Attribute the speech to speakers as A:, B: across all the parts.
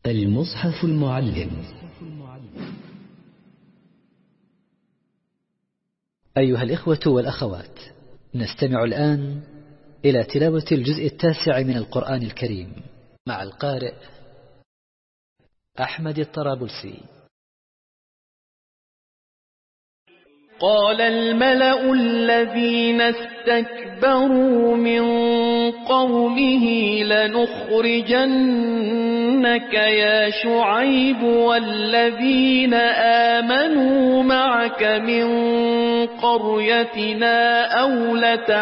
A: المصحف المعلم.
B: أيها الإخوة والأخوات، نستمع الآن إلى تلاوة الجزء 9 من القرآن الكريم مع القارئ أحمد الطرابلسي.
C: قال الملأ الذين استكبروا من قومه لنخرجنك يا شعيب والذين آمنوا معك من قريتنا أو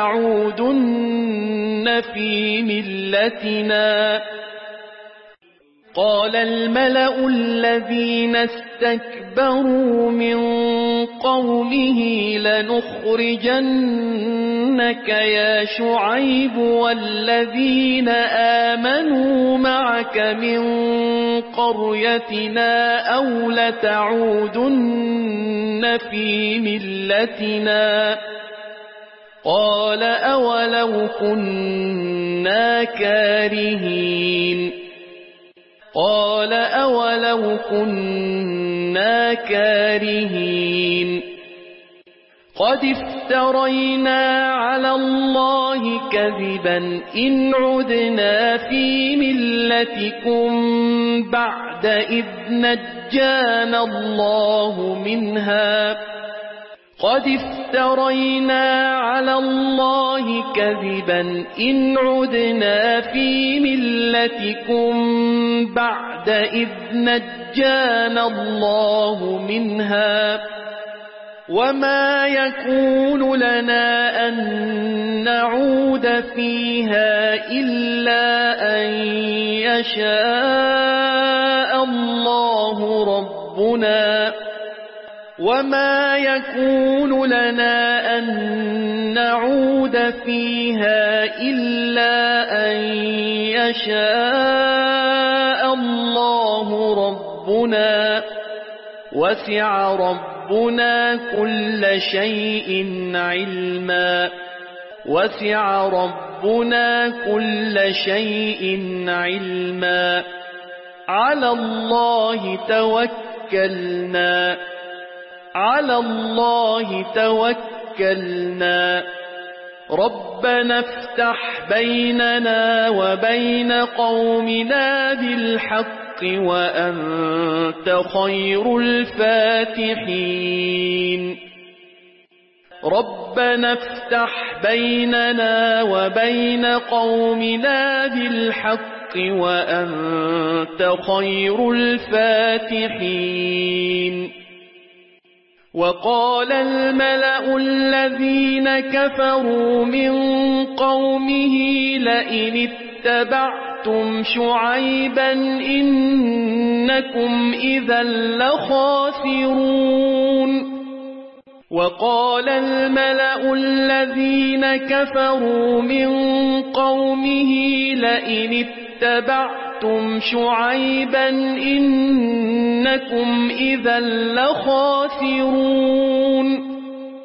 C: لتعودن في ملتنا. قال الملأ الذين استكبروا من قومه لنخرجنك يا شعيب والذين آمنوا معك من قريتنا أو لتعودن في ملتنا. قال أولو كنا كارهين. قال أولو كنا كارهين. قد افترينا على الله كذبا إن عدنا في ملتكم بعد إذ نجانا الله منها. قد افترينا على الله كذبا إن عدنا في ملتكم بعد إذ نجانا الله منها. وما يكون لنا أن نعود فيها إلا أن يشاء الله ربنا. وما يكون لنا أن نعود فيها إلا أن يشاء الله ربنا. وسع ربنا كل شيء علما. وسع ربنا كل شيء علما. على الله توكلنا. على الله توكلنا. ربنا افتح بيننا وبين قومنا بالحق وأنت خير الفاتحين. ربنا افتح بيننا وبين قومنا بالحق وأنت خير الفاتحين. وقال الملأ الذين كفروا من قومه لئن اتبعتم شعيبا إنكم إذا لخاسرون. وقال الملأ الذين كفروا من قومه لئن اتبعتم شعيبا إنكم إذا لخاسرون.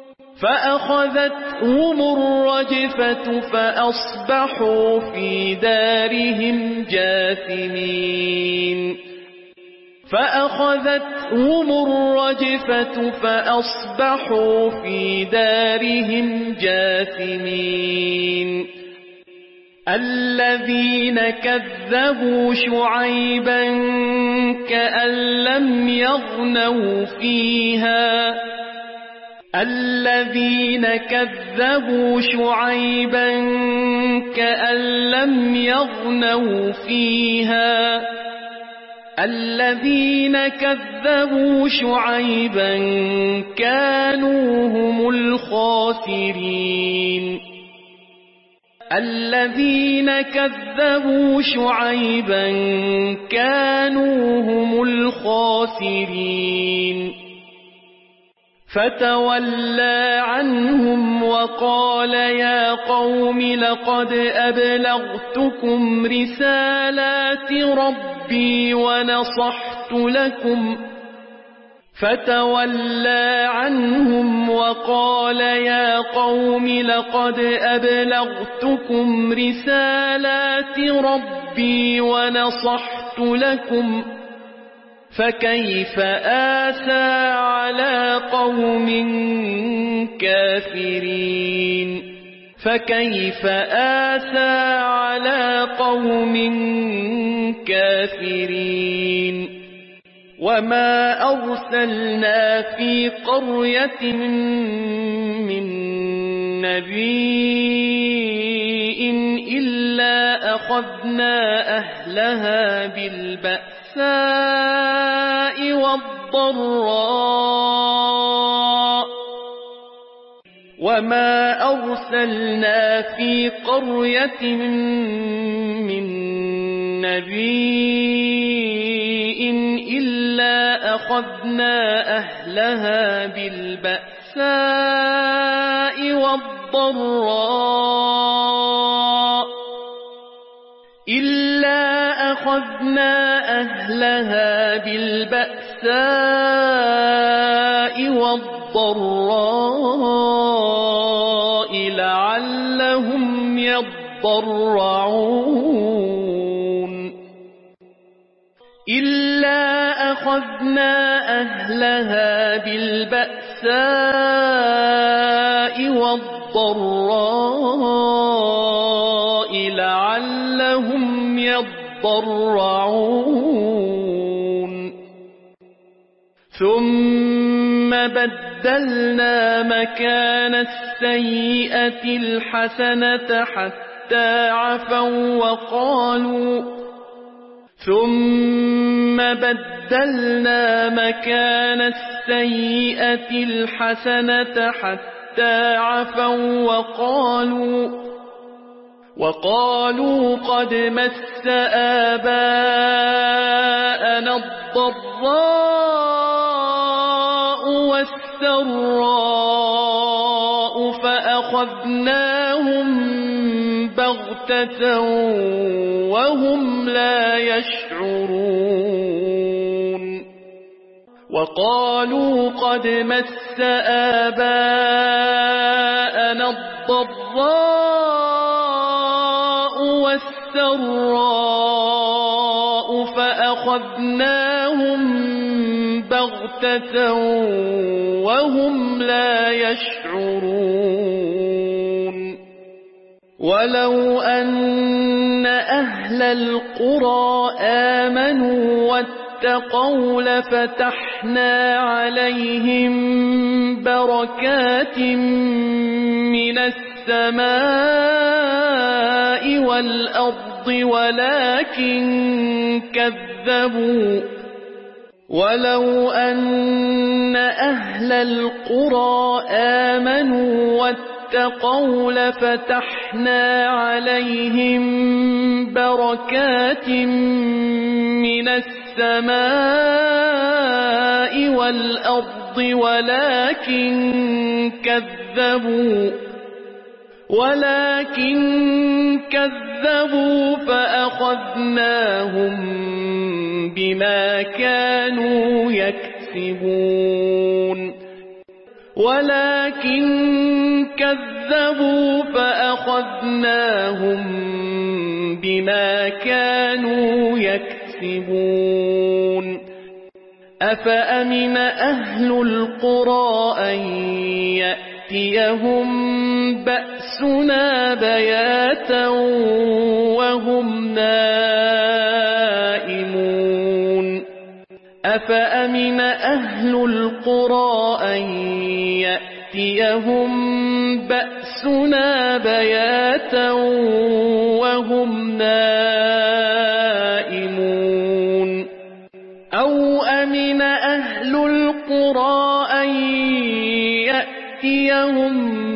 C: فأخذتهم الرجفة فأصبحوا في دارهم جاثمين. فأخذتهم الرجفة فأصبحوا في دارهم جاثمين. الذين كذبوا شعيبا كأن لم يغنوا فيها. الذين كذبوا شعيبا كأن لم يغنوا فيها. الذين كذبوا شعيبا كانوا هم الخاسرين. الذين كذبوا شعيبا كانوا هم الخاسرين. فتولى عنهم وقال يا قوم لقد أبلغتكم رسالات ربي ونصحت لكم. فتولى عنهم وقال يا قوم لقد أبلغتكم رسالات ربي ونصحت لكم فكيف آسى على قوم كافرين فكيف آسى على قوم كافرين وما أرسلنا في قرية من نبي إلا أخذنا أهلها بالبأساء والضراء وما أرسلنا في قرية من نبي إلا أخذنا أهلها بالبأساء والضراء لعلهم يضرعون إلا أخذنا أهلها بالبأساء والضراء لعلهم يضرعون ثم بدلنا مكان السيئة الحسنة حتى عفوا وقالوا قد مس آباءنا الضراء والسراء فأخذناهم بغتة وهم لا يشعرون وقالوا قد مس آباءنا الضراء والسراء فأخذناهم بغتة وهم لا يشعرون ولو أن أهل القرى آمنوا واتقوا لفتحنا عليهم بركات من السماء والأرض ولو أن أهل القرى آمنوا واتقوا لفتحنا عليهم بركات من السماء والأرض ولكن كذبوا فأخذناهم بما كانوا يكسبون أفأمن أهل القرى أن يأتيهم بأسنا بياتا وهم نائمون أفأمن أهل القرى أن يأتيهم بأسنا بياتا وهم نائمون أو أمن أهل القرى أن يأتيهم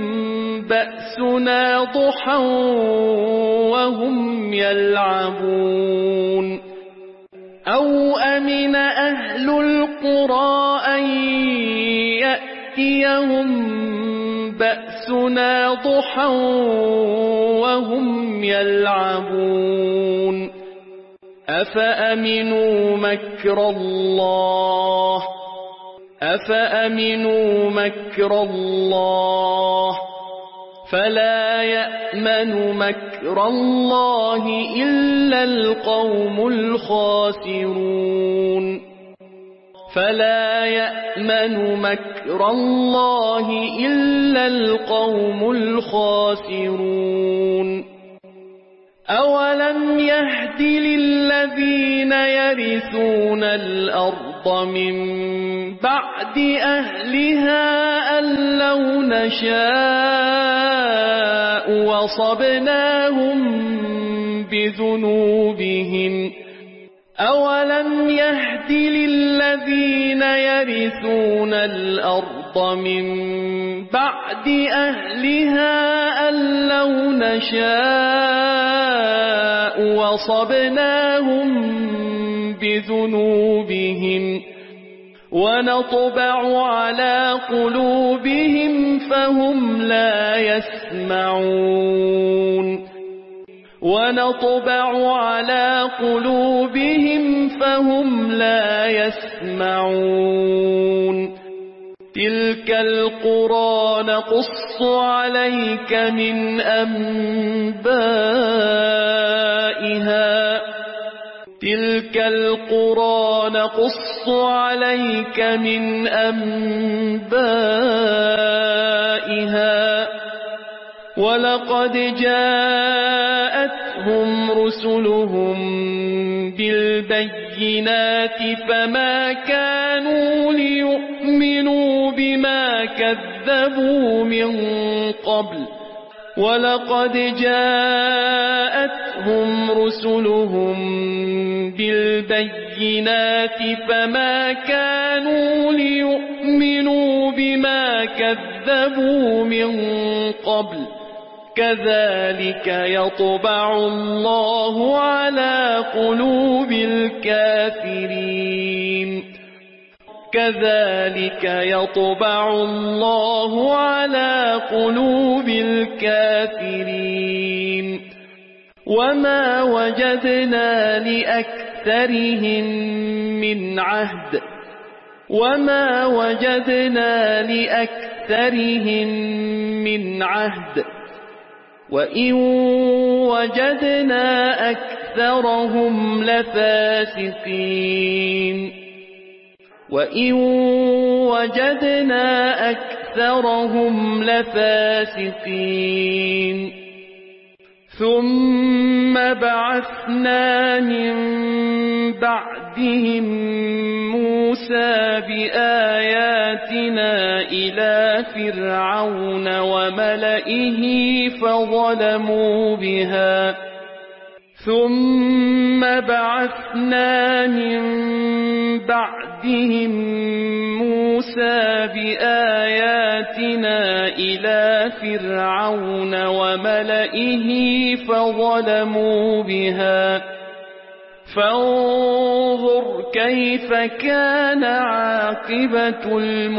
C: بأسنا ضحى وهم يلعبون أو أمن أهل القرى أن يأتيهم بأسنا ضحى وهم يلعبون أفأمنوا مكر الله فلا يأمن مكر الله إلا القوم الخاسرون فلا يأمن مكر الله إلا القوم الخاسرون أولم يهد للذين يرثون الأرض من بعد أهلها أن لو نشاء وصبناهم بذنوبهم أولم يهد للذين يرثون الأرض من بعد أهلها أن لو نشاء وصبناهم بذنوبهم ونطبع على قلوبهم فهم لا يسمعون ونطبع على قلوبهم فهم لا يسمعون تلك القرى نقص عليك من أنبائها تلك القرى نقص عليك من أنبائها ولقد جاءتهم رسلهم بالبينات فما كانوا ليؤمنوا بما كذبوا من قبل ولقد جاءتهم رسلهم بالبينات فما كانوا ليؤمنوا بما كذبوا من قبل كذلك يطبع الله على قلوب الكافرين كذلك يطبع الله على قلوب الكافرين وما وجدنا لأكثرهم من عهد وما وجدنا لأكثرهم من عهد وإن وجدنا أكثرهم لفاسقين وإن وجدنا أكثرهم لفاسقين ثم بعثنا من بعدهم موسى بآياتنا إلى فرعون وملئه فظلموا بها ثم بعثنا من بعدهم موسى بآياتنا إلى فرعون وملئه فظلموا بها فانظر كيف كان عاقبة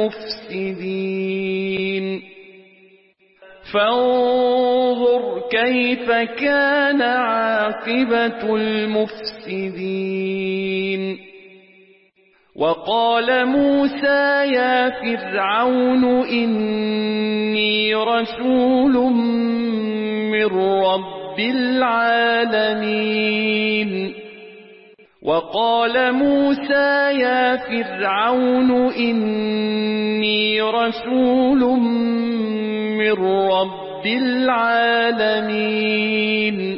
C: المفسدين فانظر كيف كان عاقبة المفسدين وقال موسى يا فرعون إني رسول من رب العالمين وقال موسى يا فرعون إني رسول من رب العالمين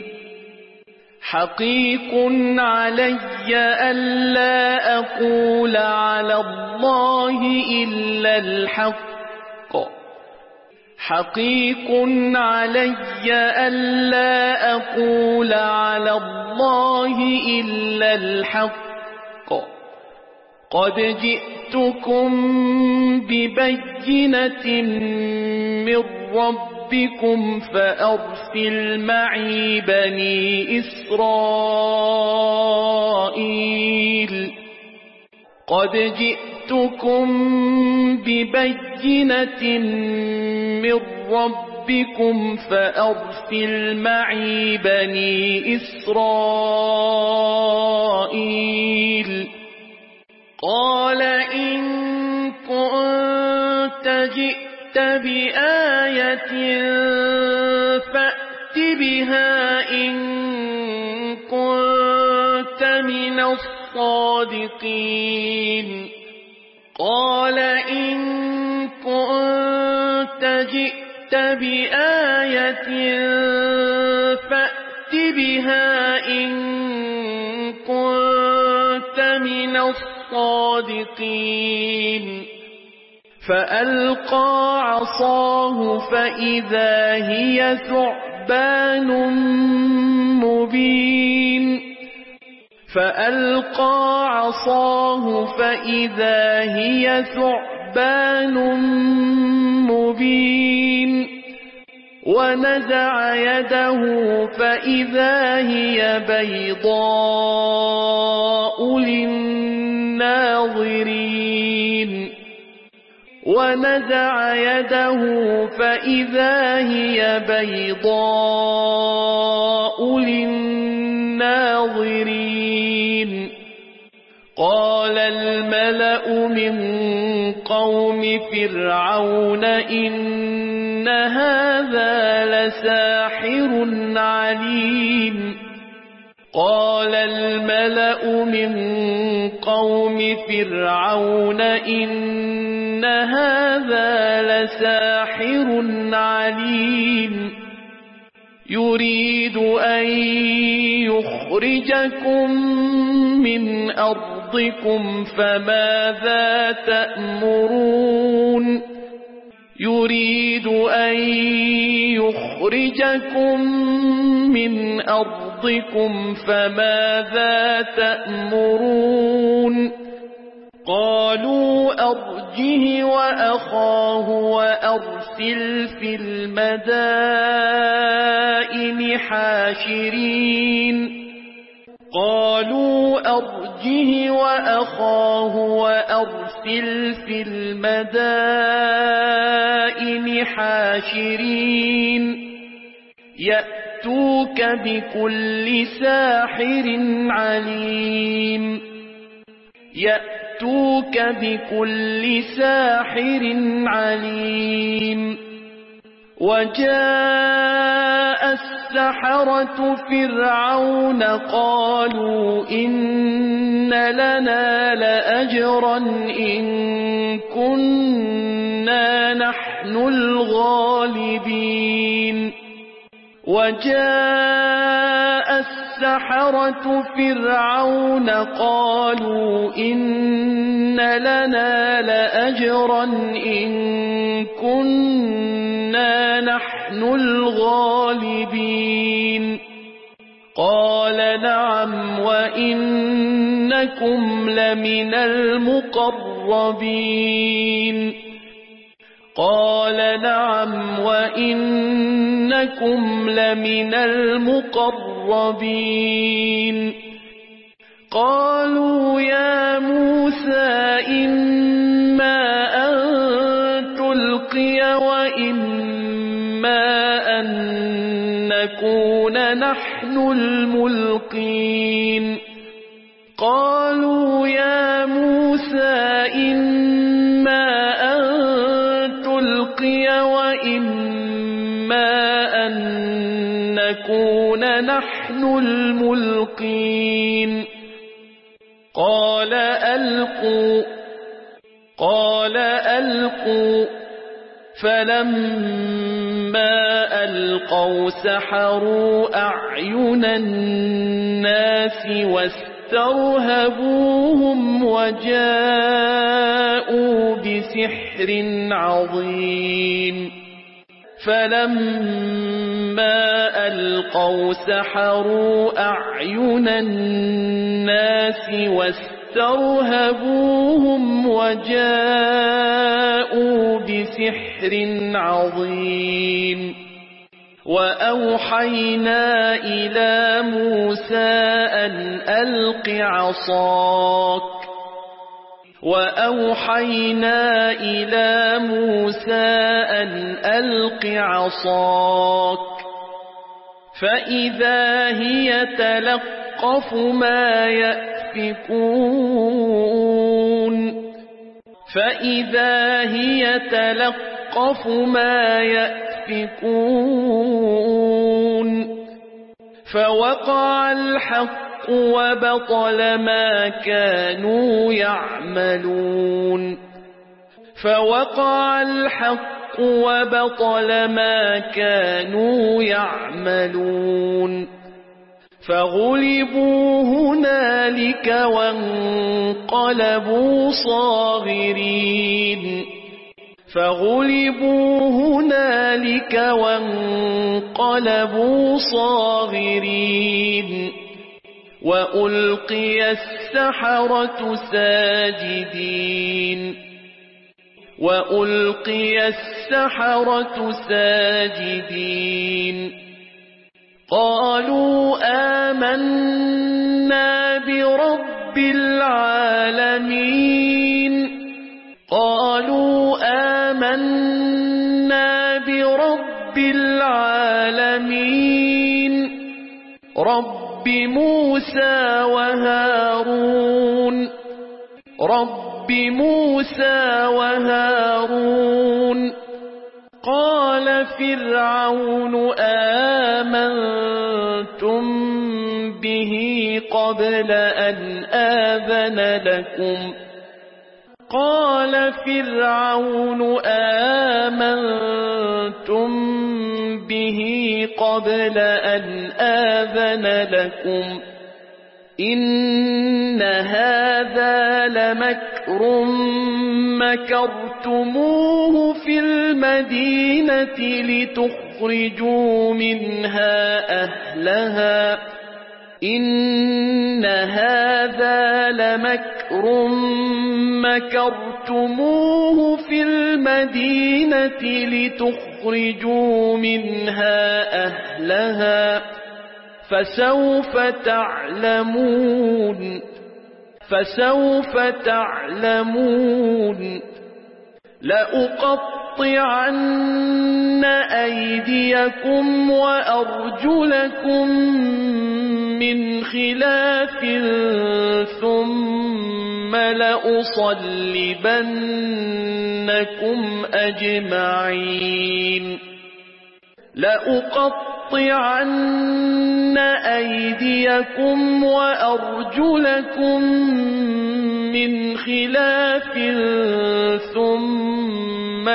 C: حقيق علي ألا أقول على الله إلا الحق حقيق علي ألا أقول على الله إلا الحق قد جئتكم ببينة من ربكم فأرسل معي بني إسرائيل قد جئتكم ببينة من ربكم فأرسل معي بني إسرائيل قال إن كنت جئت بآية الصادقين قال إن كنت جئت بآية فأت بها إن كنت من الصادقين فألقى عصاه فإذا هي ثعبان مبين فألقى عصاه فإذا هي ثعبان مبين ونزع يده فإذا هي بيضاء للناظرين ونزع يده فإذا هي بيضاء للناظرين قال الملأ من قوم فرعون إن هذا لساحر عليم قال الملأ من قوم فرعون إن هذا لساحر عليم يريد أن يخرجكم من أرضكم فماذا تأمرون يريد أن يخرجكم من أرضكم فماذا تأمرون قالوا أرجه وأخاه وأرسل في المدائن حاشرين قالوا أرجه وأخاه وأرسل في المدائن حاشرين يأتوك بكل ساحر عليم يأتوك بكل ساحر عليم وجاء السحرة فرعون قالوا إن لنا لأجرا إن كنا نحن الغالبين وجاء السحرة فرعون قالوا إن لنا لأجرا إن كنا نحن الغالبين قال نعم وإنكم لمن المقربين قال نعم وإنكم لمن المقربين قالوا يا موسى إما أن تلقي وإما أن نكون نحن الملقين قالوا يا موسى إما أن تلقي وإما أن نكون نحن الملقين قال ألقوا فلما ألقوا سحروا أعين الناس واسترهبوهم وجاءوا بسحر عظيم فلما ألقوا سحروا أعين الناس واسترهبوهم وجاءوا بسحر عظيم وأوحينا إلى موسى أن ألق عصاك وأوحينا إلى موسى أن ألق عصاك فإذا هي تلقف ما يأفكون فإذا هي تلقف ما يأفكون فوقع الحق وبطل ما كانوا يعملون فوقع الحق وبطل ما كانوا يعملون فغلبوا هنالك وانقلبوا صاغرين فغلبوا هنالك وانقلبوا صاغرين وألقي السحرة ساجدين وألقي السحرة ساجدين قالوا آمنا برب العالمين قالوا آمنا برب العالمين رب موسى وهارون رب موسى وهارون قال فرعون آمنتم به قبل أن آذن لكم قال فرعون آمنتم به قبل أن آذن لكم إن هذا لمكر مكرتموه في المدينة لتخرجوا منها أهلها إن هذا لمكر مكرتموه في المدينة لتخرجوا منها أهلها فسوف تعلمون لأقطعن أيديكم وأرجلكم من خلاف ثم لأصلبنكم أجمعين لأقطعن أيديكم وأرجلكم من خلاف ثم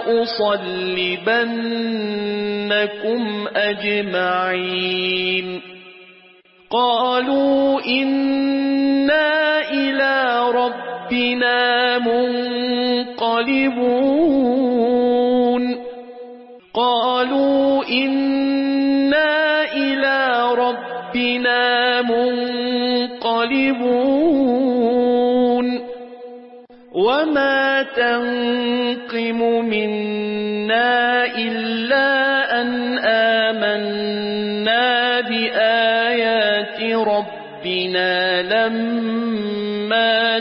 C: لأصلبنكم أجمعين قالوا إنا إلى ربنا منقلبون قالوا إنا إلى ربنا منقلبون وما تنقم منا إلا أن آمنا بآيات ربنا لما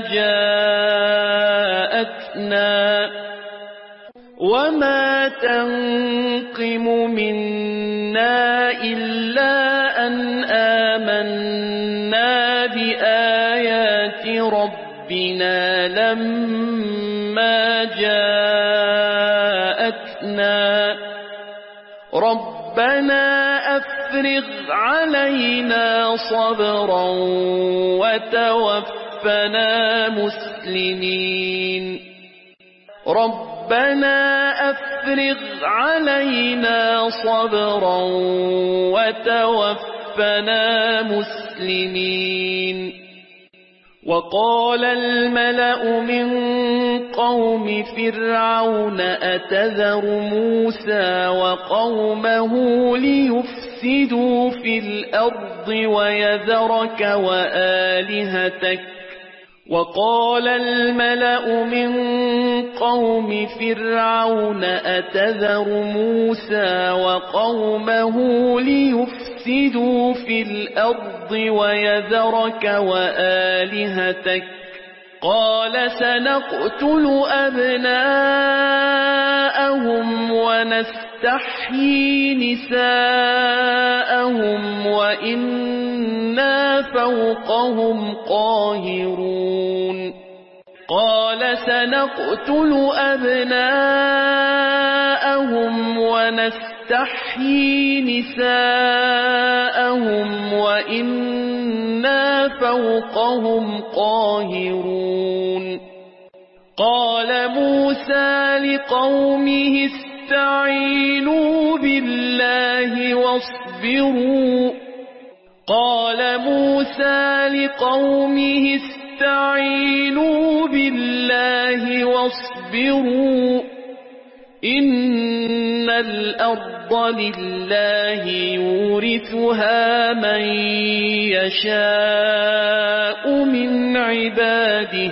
C: جاءتنا وما تنقم منا إلا أن آمنا بآيات ربنا لما جاءتنا ربنا أفرغ علينا صبرا وتوفنا مسلمين ربنا أفرغ علينا صبرا وتوفنا مسلمين وقال الملأ من قوم فرعون أتذر موسى وقومه ليفسدوا في الأرض ويذرك وآلهتك وقال الملأ من قوم فرعون أتذر موسى وقومه ليفسدوا في الأرض ويذرك وآلهتك قال سنقتل أبناءهم ونستحيي نساءهم وإنا فوقهم قاهرون قال سنقتل أبناءهم ونستحيي نساءهم وإنا وإنا فوقهم قاهرون قال موسى لقومه استعينوا بالله واصبروا إن الأرض لله يورثها من يشاء من عباده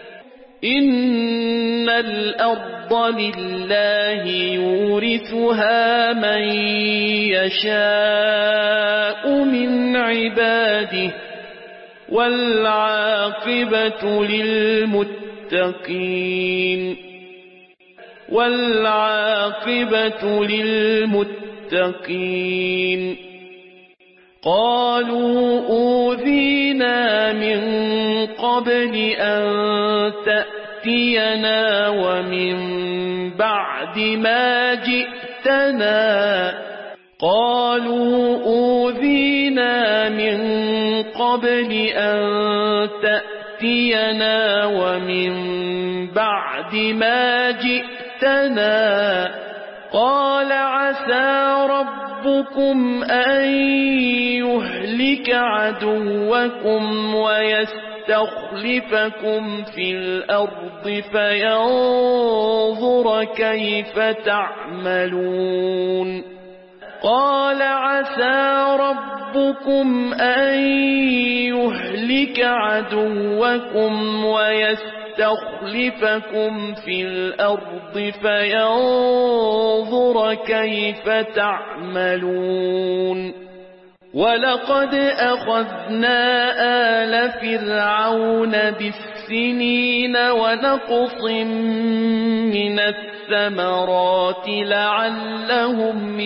C: والعاقبة للمتقين قالوا أوذينا من قبل أن تأتينا ومن بعد ما جئتنا قال عسى ربكم أن يهلك عدوكم ويستخلفكم في الأرض فينظر كيف تعملون قال عسى ربكم أن يهلك عدوكم ويستخلفكم في الأرض فينظر كيف تعملون ولقد أخذنا آل فرعون بالسنين ونقص من الثمرات لعلهم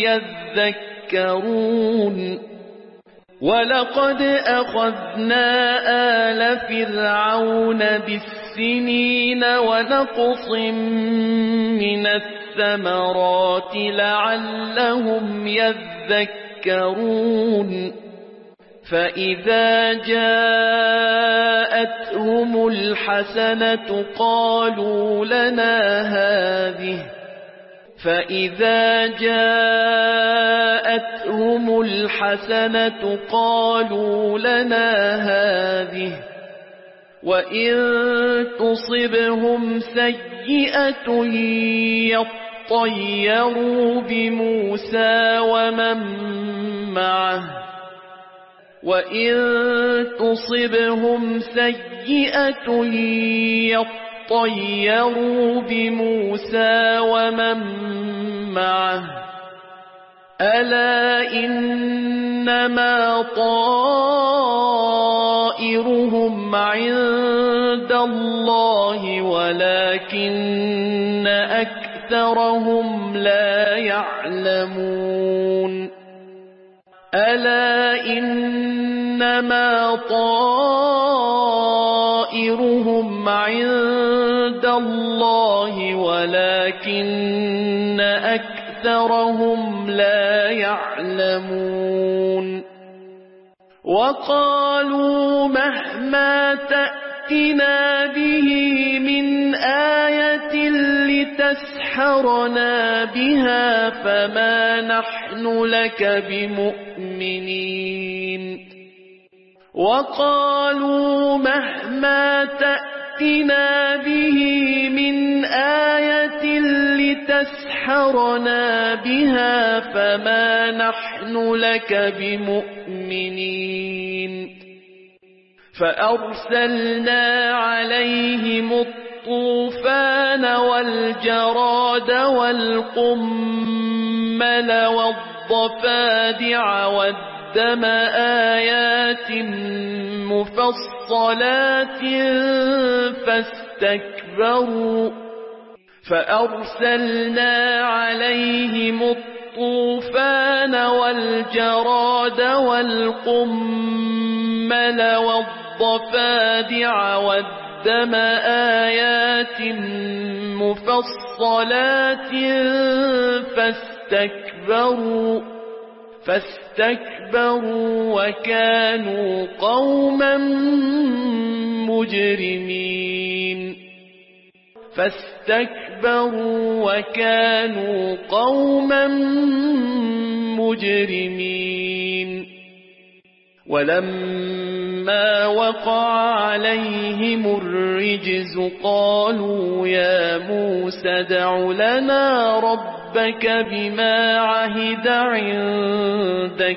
C: يذكرون ولقد أخذنا آل فرعون بالسنين ونقص من الثمرات لعلهم يذكرون فإذا جاءتهم الحسنة قالوا لنا هذه وإن تصبهم سيئة يطيروا بموسى ومن معه ألا إنما طائرهم عند الله ولكن أكثرهم لا يعلمون ألا إنما طائرهم عند الله ولكن أكثرهم لا يعلمون وقالوا مهما تأتنا به من آية لتسحرنا بها فما نحن لك بمؤمنين وقالوا مهما تأتنا به من آية لتسحرنا بها فما نحن لك بمؤمنين فأرسلنا عليهم الطوفان والجراد والقمل والضفادع والدم آيات مفصلات فأرسلنا عليهم الطوفان والجراد والقمل والضفادع والدم آيات مفصلات فاستكبروا وكانوا قوما مجرمين فاستكبروا وكانوا قوما مجرمين ولما وقع عليهم الرجز قالوا يا موسى ادع لنا ربك بما عهد عندك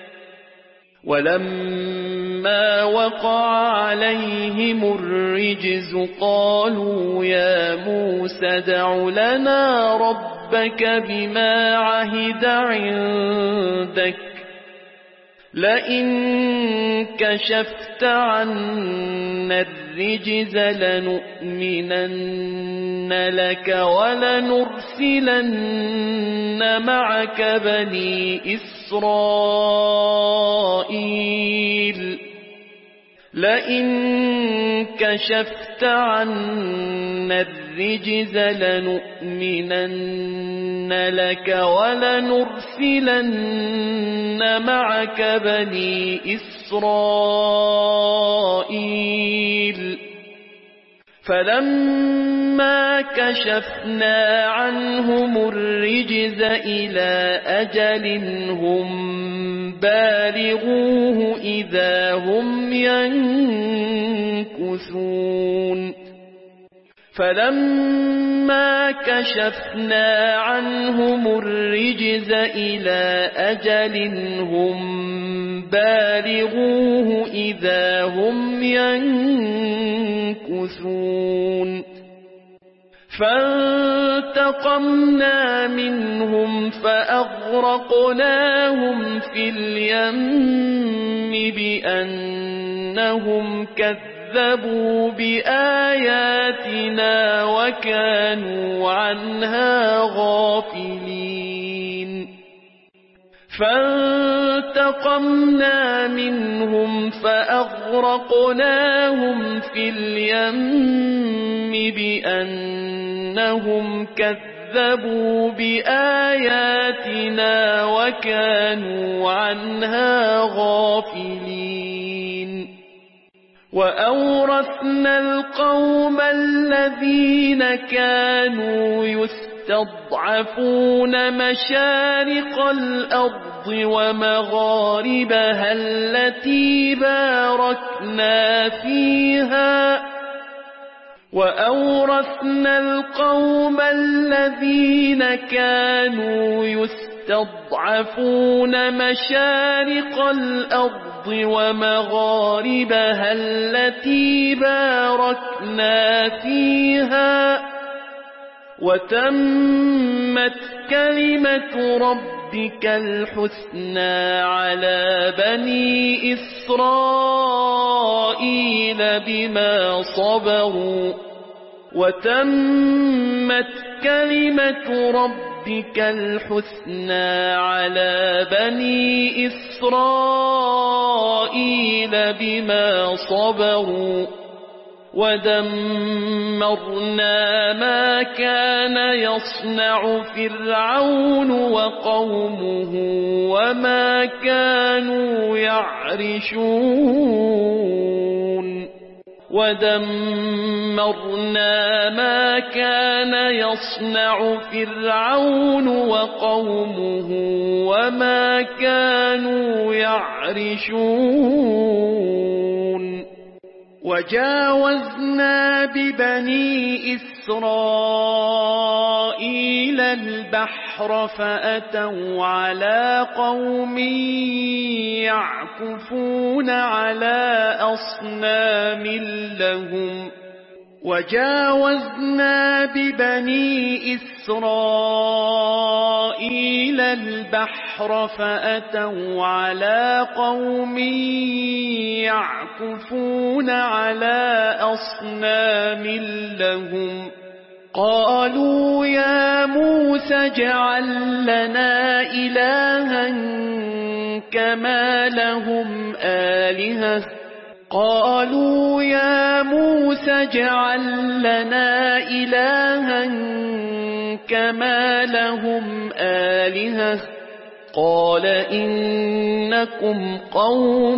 C: ولما وقع عليهم الرجز قالوا يا موسى ادع لنا ربك بما عهد عندك لئن كشفت عنا الرجز لنؤمنن لك ولنرسلن معك بني إسرائيل لئن كشفت عنا الرجز لنؤمنن لك ولنرسلن معك بني إسرائيل فلما كشفنا عنهم الرجز إلى أجل هم بالغوه إذا هم ينكثون فلما كشفنا عنهم الرجز إلى أجل هم بالغوه إذا هم ينكثون فانتقمنا منهم فأغرقناهم في اليم بأنهم كذبوا بآياتنا وكانوا عنها غافلين فانتقمنا منهم فأغرقناهم في اليم بأنهم كذبوا بآياتنا وكانوا عنها غافلين وأورثنا القوم الذين كانوا يستضعفون مشارق الأرض ومغاربها التي باركنا فيها وأورثنا القوم الذين كانوا يستضعفون مشارق الأرض ومغاربها التي باركنا فيها وتمت كلمة ربك الحسنى على بني إسرائيل بما صبروا وتمت كلمة ربك الحسنى على بني إسرائيل بما صبروا ودمرنا ما كان يصنع فرعون وقومه وما كانوا يعرشون ودمرنا ما كان يصنع فرعون وقومه وما كانوا يعرشون وجاوزنا ببني إسرائيل البحر فأتوا على قوم يعكفون على أصنام لهم وجاوزنا ببني إسرائيل البحر فأتوا على قوم يعكفون على أصنام لهم قالوا يا موسى اجعل لنا إلها كما لهم آلهة قالوا يا موسى اجعل لنا إلها كما لهم آلهة قال إنكم قوم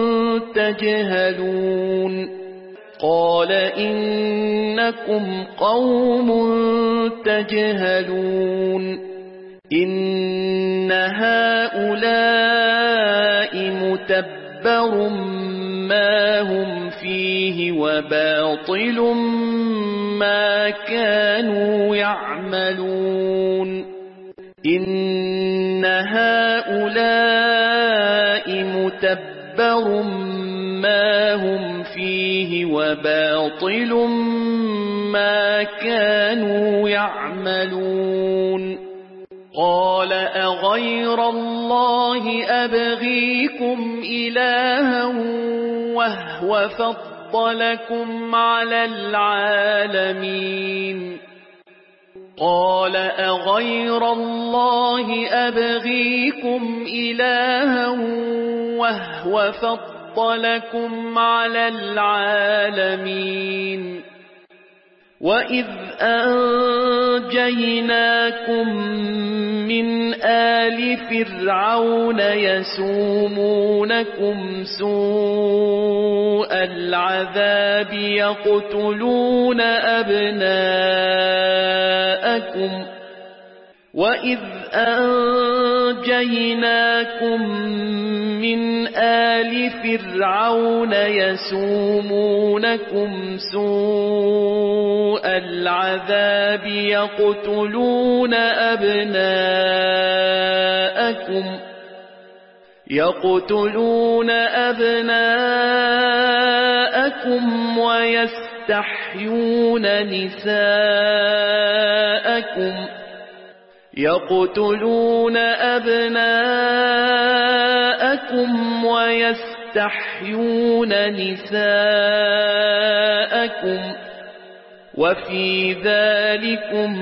C: تجهلون قال إنكم قوم تجهلون إن هؤلاء متبر ما هم فيه وباطل ما كانوا يعملون إن هؤلاء متبر ما هم فيه وباطل ما كانوا يعملون قال أغير الله أبغيكم إلها وهو فضلكم على العالمين قال أغير الله أبغيكم إلها وهو فضلكم على العالمين وإذ أنجيناكم من آل فرعون يسومونكم سوء العذاب يقتلون أبناءكم وإذ أنجيناكم من آل فرعون يسومونكم سوء العذاب يقتلون أبناءكم ويستحيون نساءكم يقتلون أبناءكم ويستحيون نساءكم وفي ذلكم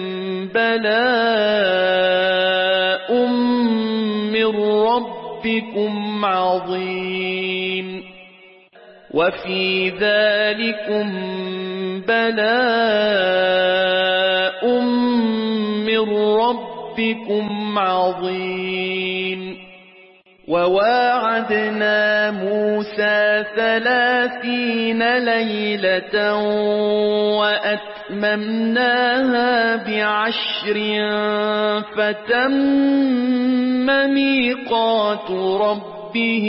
C: بلاء من ربكم عظيم وفي ذلكم بلاء من ربكم عظيم وواعدنا موسى 30 ليلة وأتممناها ب10 فتم ميقات ربه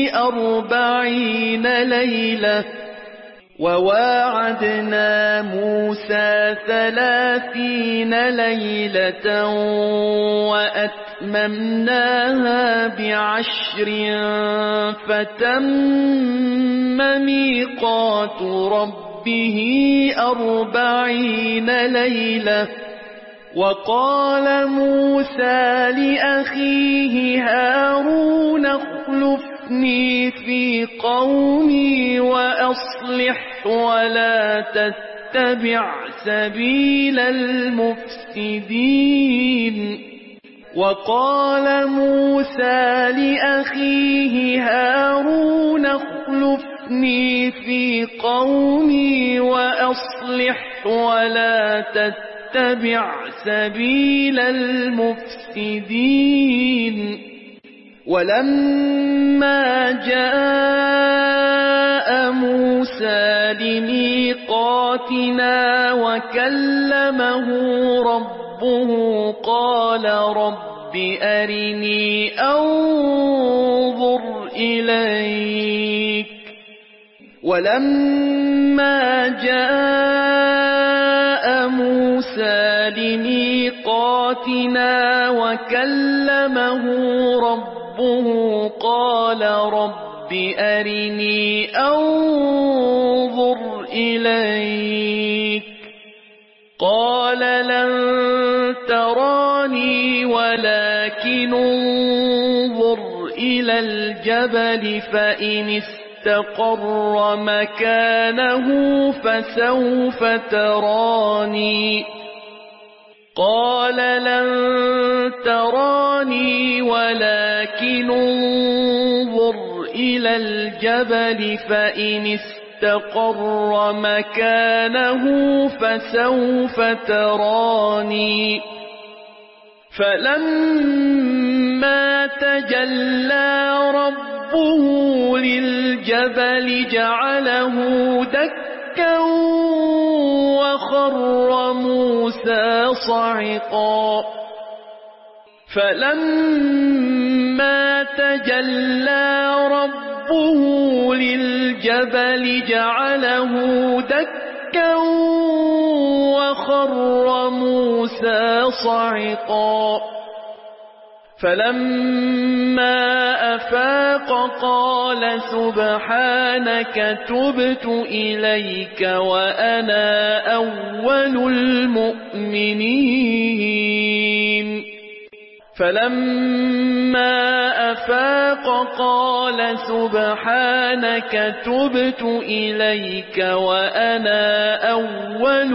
C: 40 ليلة وواعدنا موسى 30 ليلة وأتممناها ب10 فتم ميقات ربه 40 ليلة وقال موسى لأخيه هارون اخلفني في قومي وأصلح ولا تتبع سبيل المفسدين وقال موسى لأخيه هارون اخلفني في قومي وأصلح ولا تتبع سبيل المفسدين ولما جاء موسى لميقاتنا وكلمه ربه قال رب أرني أنظر إليك ولما جاء موسى لميقاتنا وكلمه ربه قال رب أرني أنظر إليك قال لن تراني ولكن انظر إلى الجبل فإن استقر مكانه فسوف تراني قال لن تراني ولكن انظر إلى الجبل فإن استقر مكانه فسوف تراني فلما تجلى ربه للجبل جعله دكا وخر موسى صعقا فلما تجلى ربه للجبل جعله دكا وخر موسى صعقا فلما أفاق قال سبحانك تبت إليك وأنا أول المؤمنين فلما أفاق قال سبحانك تبت إليك وأنا أول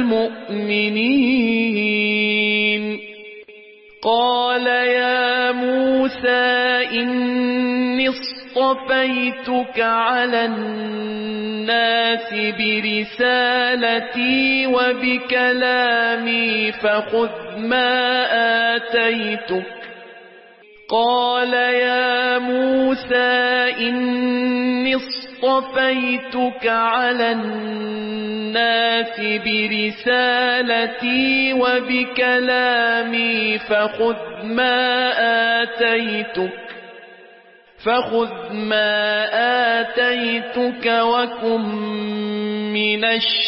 C: المؤمنين قال يا موسى إني اصطفيتك على الناس برسالتي وبكلامي فخذ ما آتيتك قال يا موسى إني اصطفيتك على الناس برسالتي وبكلامي فخذ ما آتيتك وكن من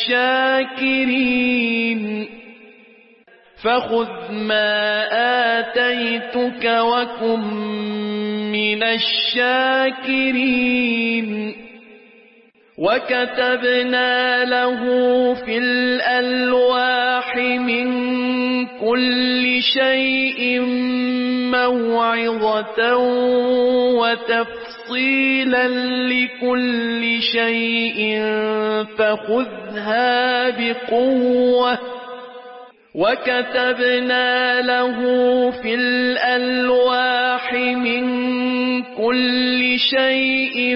C: الشاكرين فخذ ما آتيتك وكن من الشاكرين وكتبنا له في الألواح من كل شيء موعظة وتفصيلا لكل شيء فخذها بقوة وكتبنا له في الألواح من كل شيء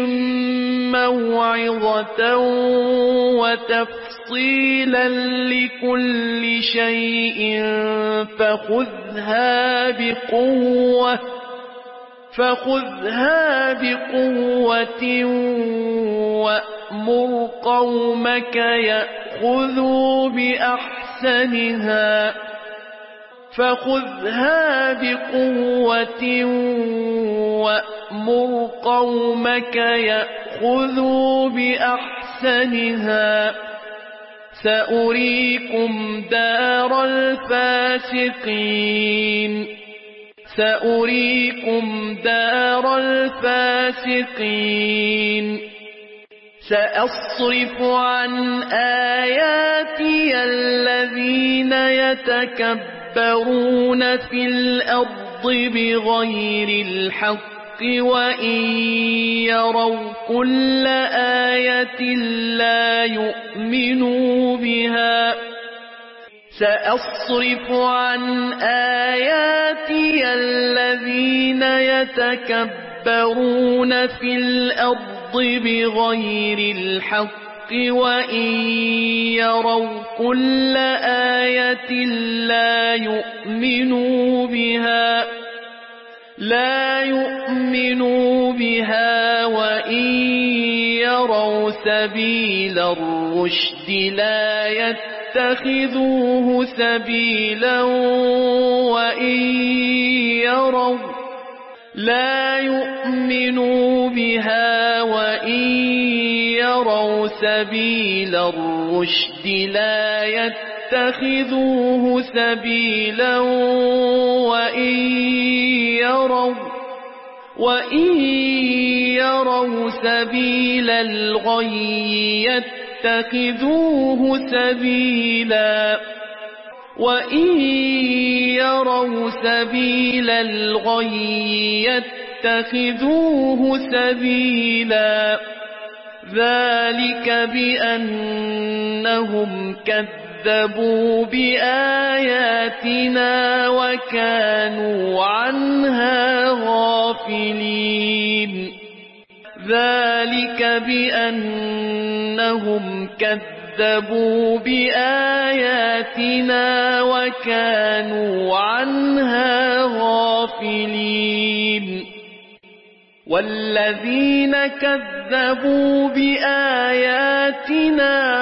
C: موعظة وتفصيلا لكل شيء فخذها بقوة وأمر قومك يأخذوا بأحسنها فخذها بقوة وأمر قومك يأخذوا بأحسنها سأريكم دار الفاسقين سأصرف عن آياتي الذين يتكبرون في الأرض بغير الحق وإن يروا كل آية لا يؤمنوا بها سأصرف عن آياتي الذين يتكبرون في الأرض بغير الحق وإن يروا كل آية لا يؤمنوا بها وإن يروا سبيل الرشد لا يتخذوه سبيلا وإن يروا سبيل الرشد لا يتخذوه سبيلا وإن يروا سبيل الغي يتخذوه سبيلا وإن يروا سبيل الغي يتخذوه سبيلا ذلك بأنهم كذبوا بآياتنا وكانوا عنها غافلين ذلك بأنهم كذبوا كذبوا بآياتنا وكانوا عنها غافلين والذين كذبوا بآياتنا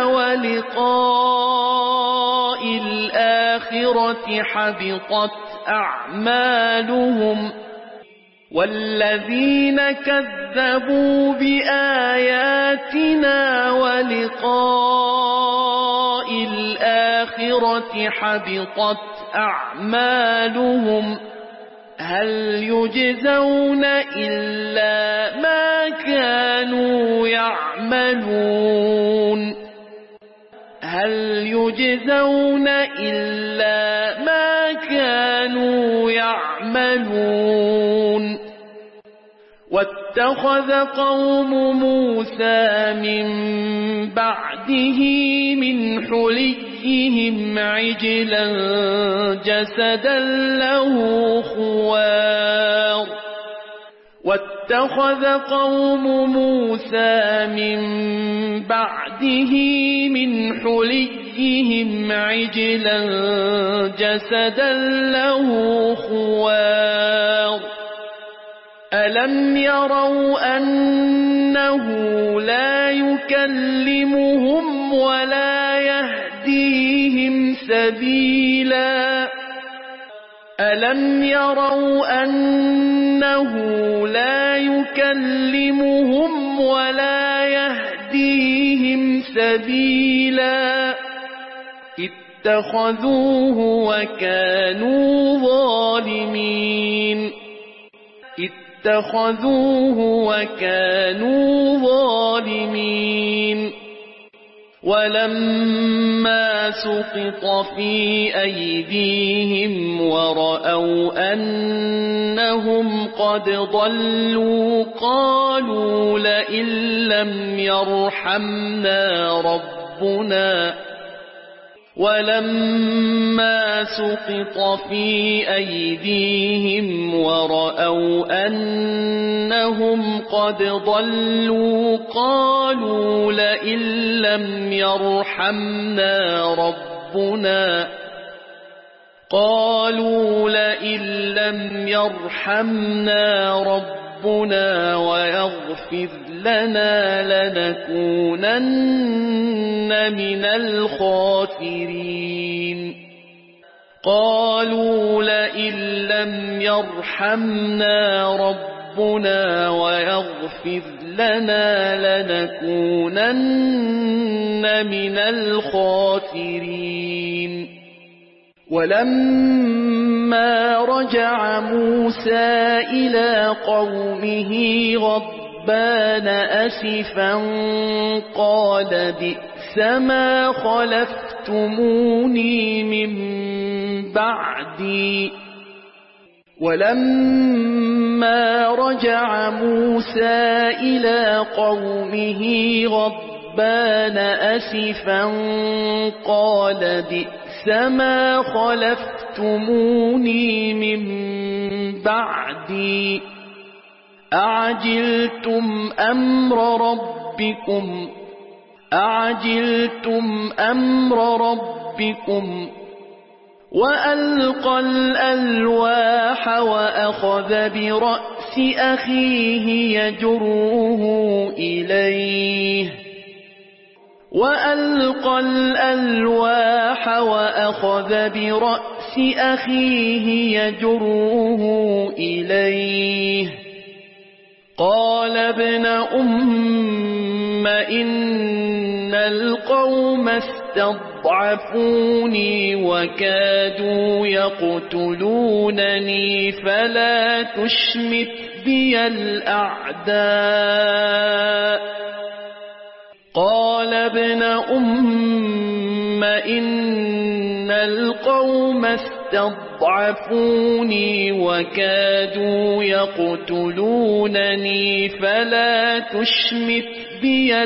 C: ولقاء الآخرة حبطت أعمالهم والذين كذبوا بآياتنا ولقاء الآخرة حبطت أعمالهم هل يجزون إلا ما كانوا يعملون هل يجزون إلا ما كانوا يعملون واتخذ قوم موسى من بعده من حليهم عجلا جسدا له خوار واتخذ قوم موسى من بعده من حليهم عجلا جسدا له خوار ألم يروا أنه لا يكلمهم ولا يهديهم سبيلا ألم يروا أنه لا يكلمهم ولا يهديهم سبيلا اتخذوه وكانوا ظالمين اتخذوه وكانوا ظالمين ولما سقط في أيديهم ورأوا أنهم قد ضلوا قالوا لئن لم يرحمنا ربنا ولما سقط في أيديهم ورأوا أنهم قد ضلوا قالوا لئن لم يرحمنا ربنا ويغفر لنا لنكونن من الخاسرين قالوا لئن لم يرحمنا ربنا ويغفر لنا لنكونن من الخاسرين ولما رجع موسى إلى قومه غضبان أسفا قال بئس ما خلفتموني من بعدي ولما رجع موسى إلى قومه غضبان أسفا قال بئس ما خلفتموني من بعدي أعجلتم أمر ربكم وألقى الألواح وأخذ برأس أخيه يجره إليه قال ابن أم إن القوم استضعفوني وكادوا يقتلونني فلا تشمت بي الأعداء قال ابن أم إن القوم استضعفوني وكادوا يقتلونني فلا تشمت بي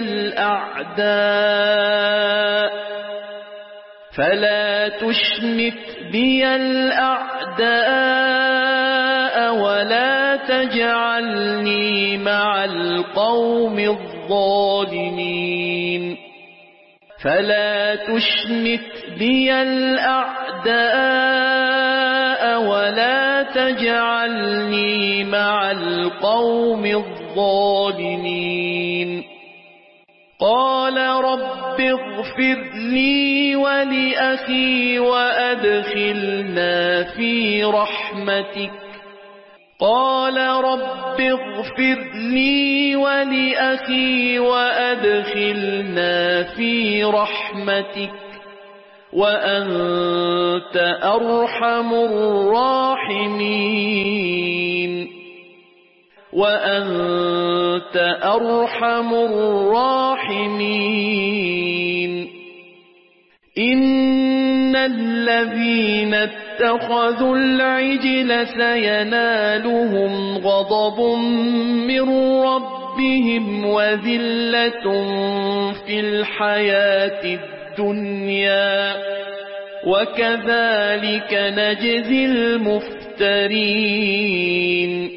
C: الأعداء ولا تجعلني مع القوم الظالمين فلا تشمت بي الأعداء ولا تجعلني مع القوم الظالمين قال رب اغفر لي ولأخي وأدخلنا في رحمتك قال رب اغفر لي ولأخي وأدخلنا في رحمتك وأنت أرحم الراحمين وأنت أرحم الراحمين إن الذين اتخذوا العجل سينالهم غضب من ربهم وذلة في الحياة الدنيا وكذلك نجزي المفترين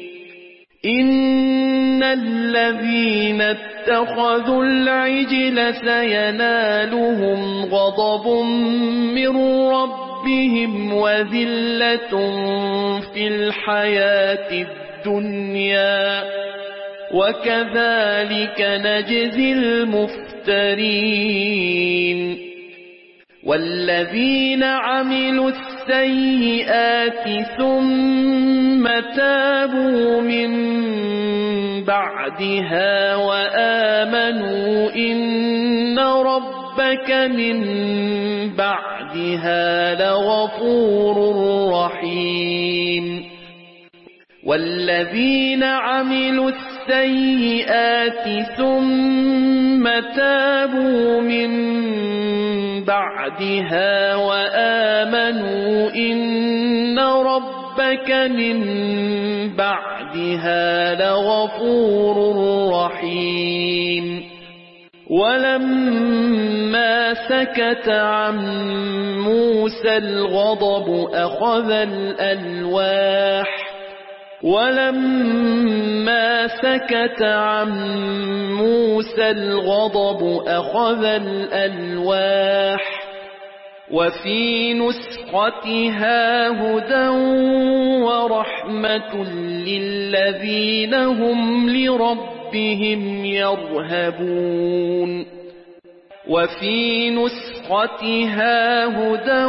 C: إن الذين اتخذوا العجل سينالهم غضب من ربهم وذلة في الحياة الدنيا وكذلك نجزي المفترين والذين عملوا السيئات ثم تابوا من بعدها وآمنوا إن ربك من بعدها لغفور رحيم والذين عملوا السيئات ثم تابوا من بعدها وآمنوا إن ربك من بعدها لغفور رحيم ولما سكت عن موسى الغضب أخذ الألواح ولما سكت عن موسى الغضب أخذ الألواح وفي نسختها هدى ورحمة للذين هم لربهم يرهبون وفي نسختها هدى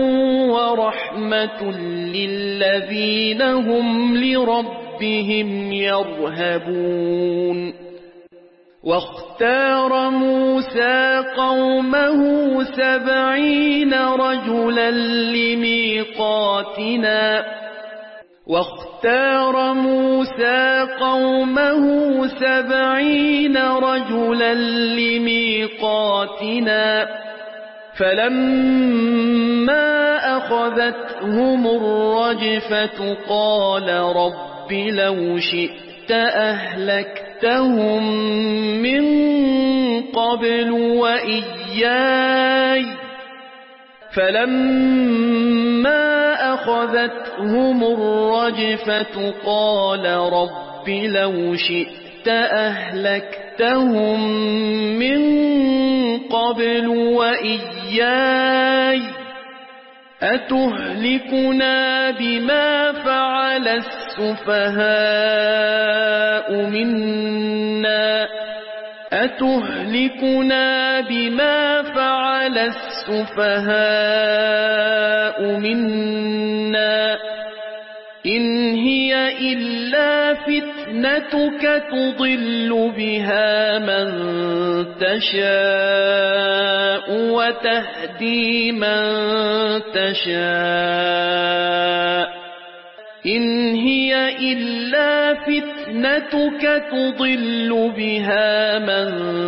C: ورحمة للذين هم لربهم يرهبون واختار موسى قومه 70 رجلا لميقاتنا واختار موسى قومه 70 رجلا لميقاتنا فلما أخذتهم الرجفة قال رب لو شئت أهلكتهم من قبل وإياي فلما أخذتهم الرجفة قال رب لو شئت أهلكتهم من قبل وإياي أتهلكنا بما فعل السفهاء منا أتهلكنا بما فعل السفهاء منا إن هي إلا فتنتك تضل بها من تشاء وتهدي من تشاء إن هي إلا فتنتك تضل بها من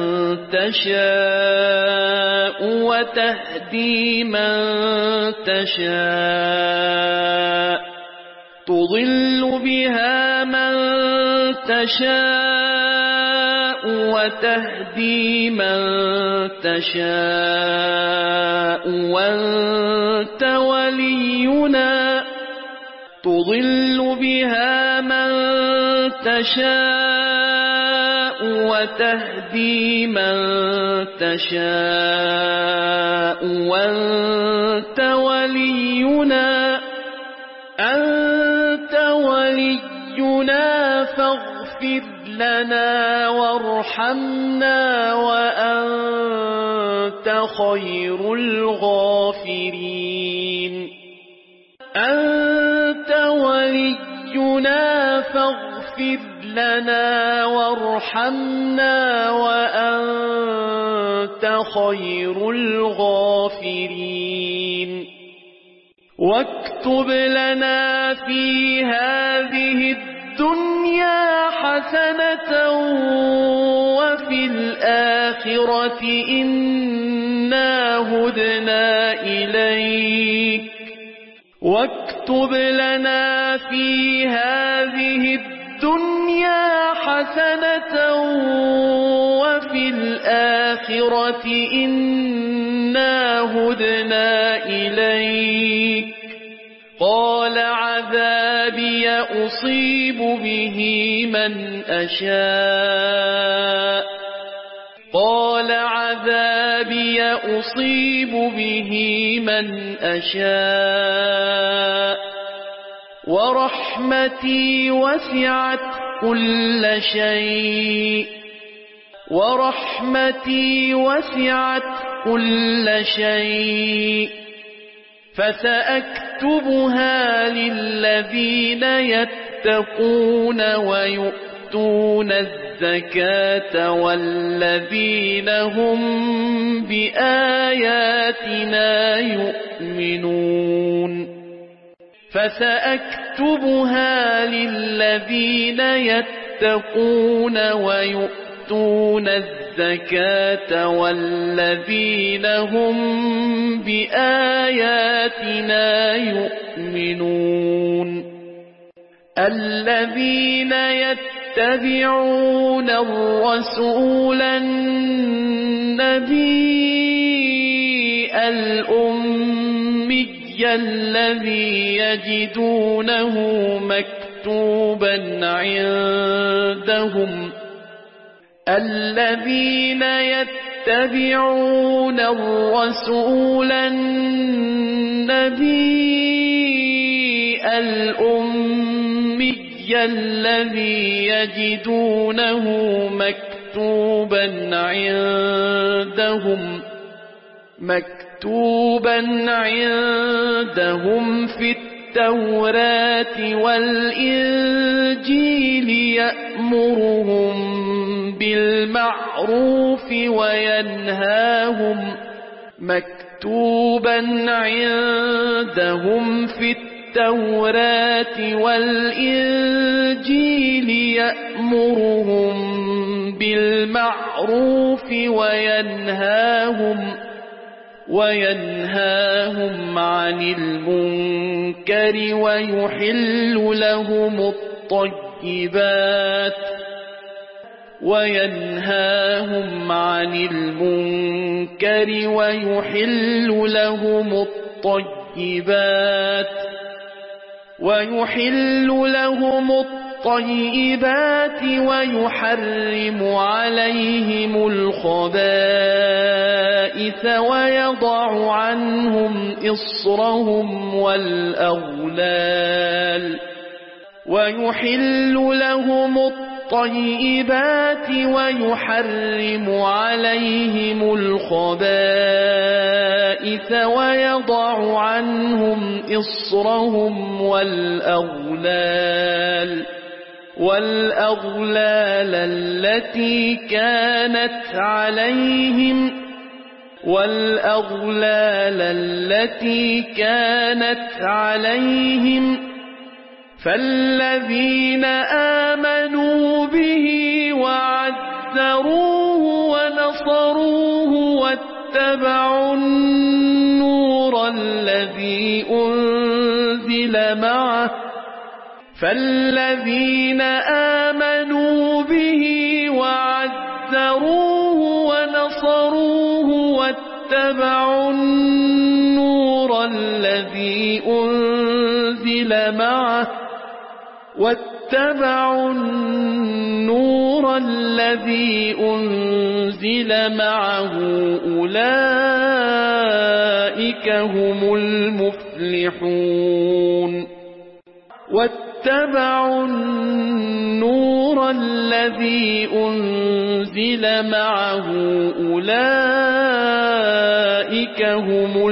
C: تشاء وتهدي من تشاء تضل بها من تشاء وتهدي من تشاء وأنت ولينا تضل بها من تشاء وتهدي من تشاء وأنت ولينا فاغفر لنا وارحمنا وأنت خير الغافرين أنت ولينا فاغفر لنا وارحمنا وأنت خير الغافرين واكتب لنا في هذه الدنيا حسنة وفي الآخرة إنا هدنا إليك واكتب لنا في هذه الدنيا حسنة وفي الآخرة إنا هدنا إليك قال عذابي أصيب به من أشاء قال عذابي أصيب به من أشاء ورحمتي وسعت كل شيء فسأكتبها للذين يتقون ويؤتون الزكاة والذين هم بآياتنا يؤمنون فسأكتبها للذين يتقون ويؤتون الزكاة والذين هم بآياتنا يؤمنون الذين يتبعون الرسول النبي الأمي الذي يجدونه مكتوبا عندهم الذين يتبعون الرسول النبي الأمي الذي يجدونه مكتوبا عندهم في التوراة والإنجيل يأمرهم بالمعروف وينهاهم عن المنكر ويحل لهم الطيبات ويحرم عليهم الخبائث ويضع عنهم إصرهم والأغلال ويحل لهم الطيبات ويحرم عليهم الخبائث ويضع عنهم إصرهم والأغلال التي كانت عليهم فالذين آمنوا به وعزروه ونصروه واتبعوا النور الذي أنزل معه فالذين آمنوا به وعزروه ونصروه واتبعوا النور الذي أنزل معه النور الذي أنزل معه أولئك هم المفلحون واتبعوا النور الذي أنزل معه أولئك هم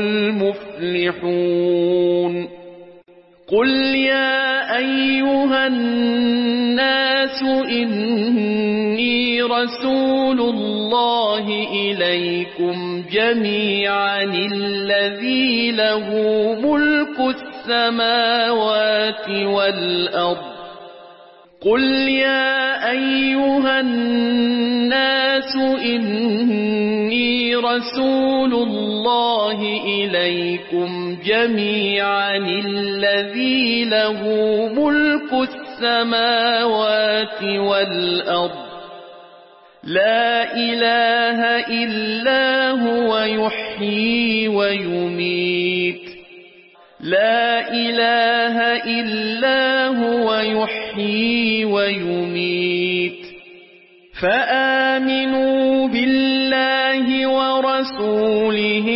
C: المفلحون قل يا أيها الناس إني رسول الله إليكم جميعا الذي له ملك السماوات والأرض قل يا أيها الناس إني رسول الله إليكم جميعا الذي له ملك السماوات والأرض لا إله إلا هو يحيي ويميت لا إله إلا هو يحيي ويميت فآمنوا بالله ورسوله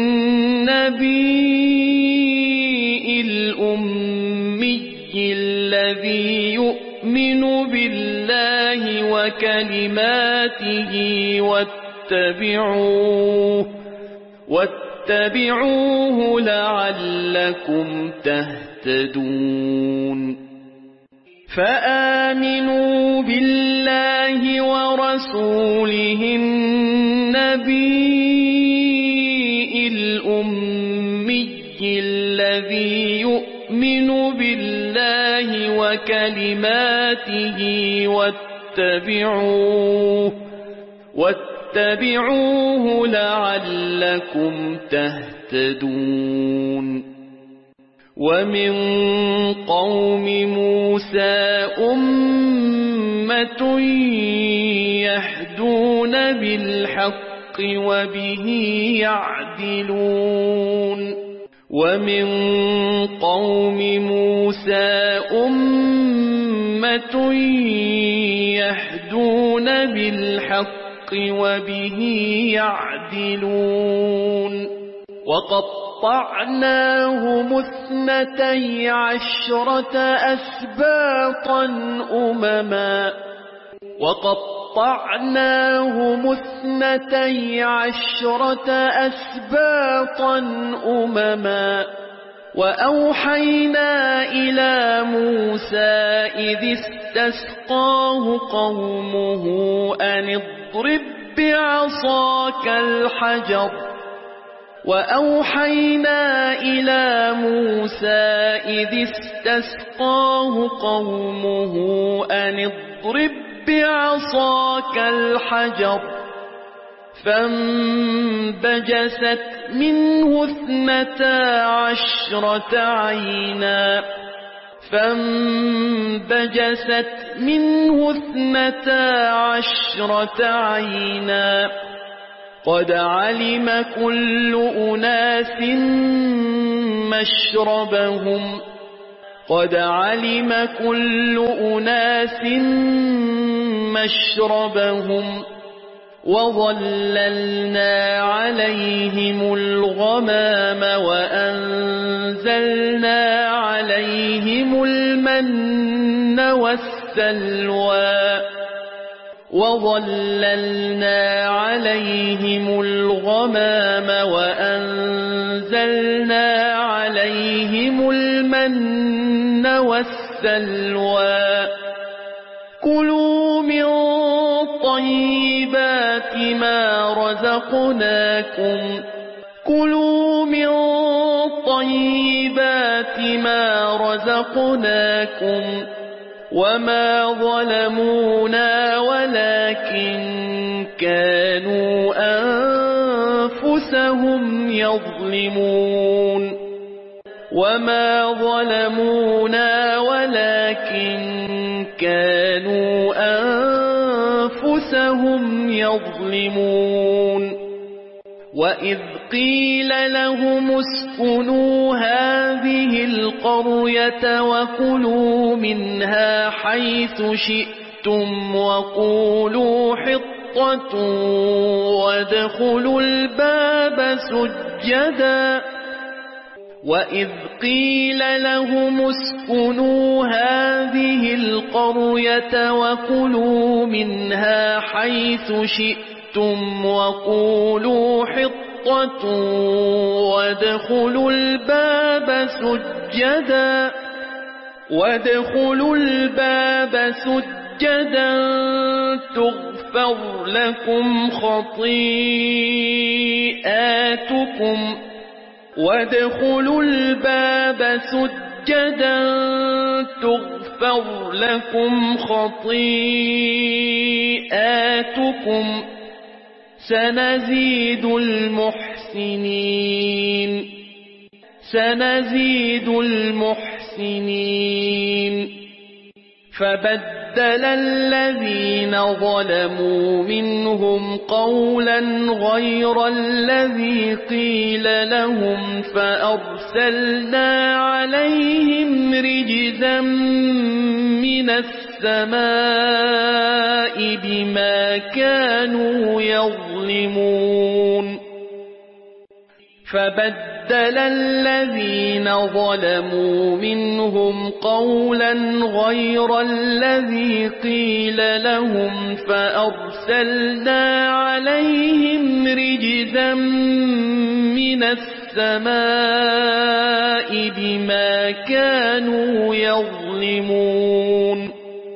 C: النبي الأمي الذي يؤمن بالله وكلماته واتبعوه لعلكم تهتدون فآمنوا بالله ورسوله النبي الأمي الذي يؤمن بالله وكلماته واتبعوه لعلكم تهتدون ومن قوم موسى أمة يهدون بالحق وبه يعدلون ومن قوم موسى أمة يهدون بالحق وبه يعدلون وقطعناهم 12 أسباطا أمما وأوحينا إلى موسى إذ استسقاه قومه أن اضرب بعصاك الحجر وأوحينا إلى موسى إذ استسقاه قومه أن اضرب بعصاك الحجر فانبجست منه 12 عينا قد علم كل أناس مشربهم وظللنا عليهم الغمام وأنزلنا عليهم المن والسلوى كلوا من طيبات ما رزقناكم وما ظلمونا ولكن كانوا أنفسهم يظلمون وإذ قيل لهم اسكنوا هذه القرية وكلوا منها حيث شئتم شئتم وقولوا حطة وادخلوا الباب سجدا وإذ قيل لهم اسكنوا هذه القرية وكلوا منها حيث شئتم وقولوا حطة وادخلوا الباب سجدا تغفر لكم خطيئاتكم سنزيد المحسنين فبدل الذين ظلموا منهم قولا غير الذي قيل لهم فأرسلنا عليهم رجزا من السماء بما كانوا يظلمون فبدل الذين ظلموا منهم قولا غير الذي قيل لهم فأرسلنا عليهم رجزا من السماء بما كانوا يظلمون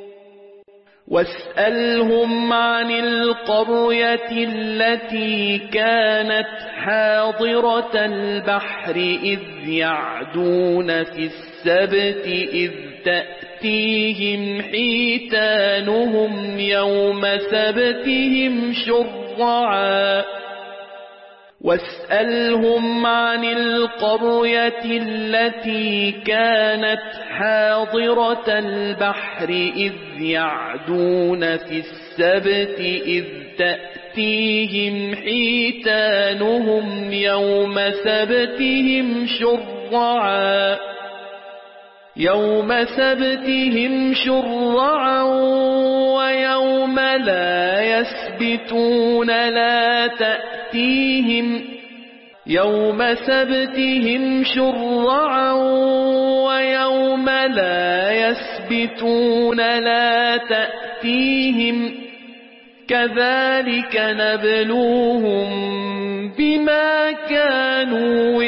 C: واسألهم عن القرية التي كانت حاضرة البحر إذ يعدون في السبت إذ تأتيهم حيتانهم يوم سبتهم شرعا واسألهم عن القرية التي كانت حاضرة البحر إذ يعدون في السبت إذ تأتيهم حيتانهم يوم سبتهم شرعا ويوم لا يسبتون لا تأتيهم يوم سبتهم شرعا ويوم لا يسبتون لا تأتيهم كذلك نبلوهم بما كانوا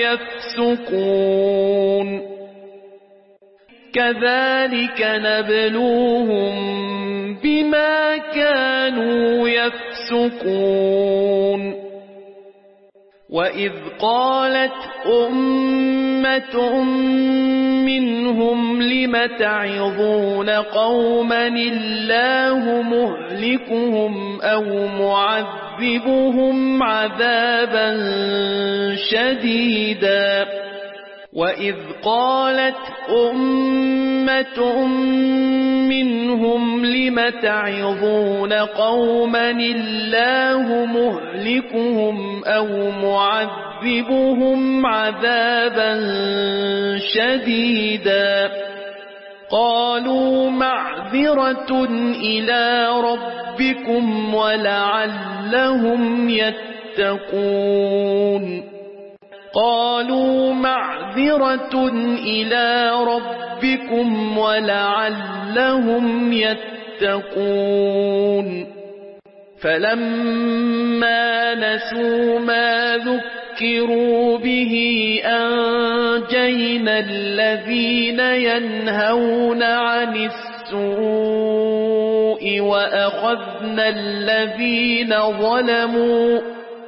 C: يفسقون وإذ قالت أمة منهم لم تعظون قوما الله مهلكهم أو معذبهم عذابا شديدا وإذ قالت أمة منهم لم تعظون قوما الله مهلكهم أو معذبهم عذابا شديدا قالوا معذرة إلى ربكم ولعلهم يتقون فلما نسوا ما ذكروا به أنجينا الذين ينهون عن السوء وأخذنا الذين ظلموا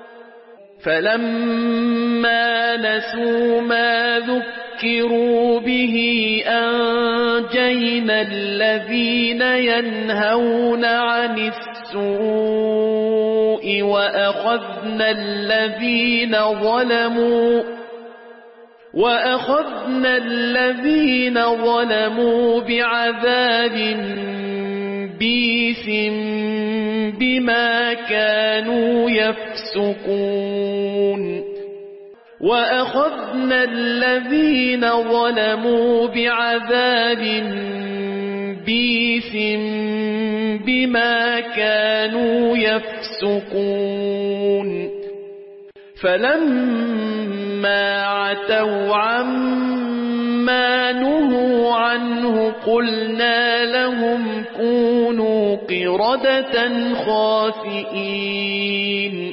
C: فلما نسوا ما ذكروا به أنجينا الذين ينهون عن السوء وأخذنا الذين ظلموا بعذاب بئيس بما كانوا يفسقون وأخذنا الذين ظلموا بعذاب بِيثٍ بِمَا كَانُوا يَفْسُقُونَ فَلَمَّا عَتَوْا عَمَّا نُهُوا عَنْهُ قُلْنَا لَهُمْ كُونُوا قِرَدَةً خَاسِئِينَ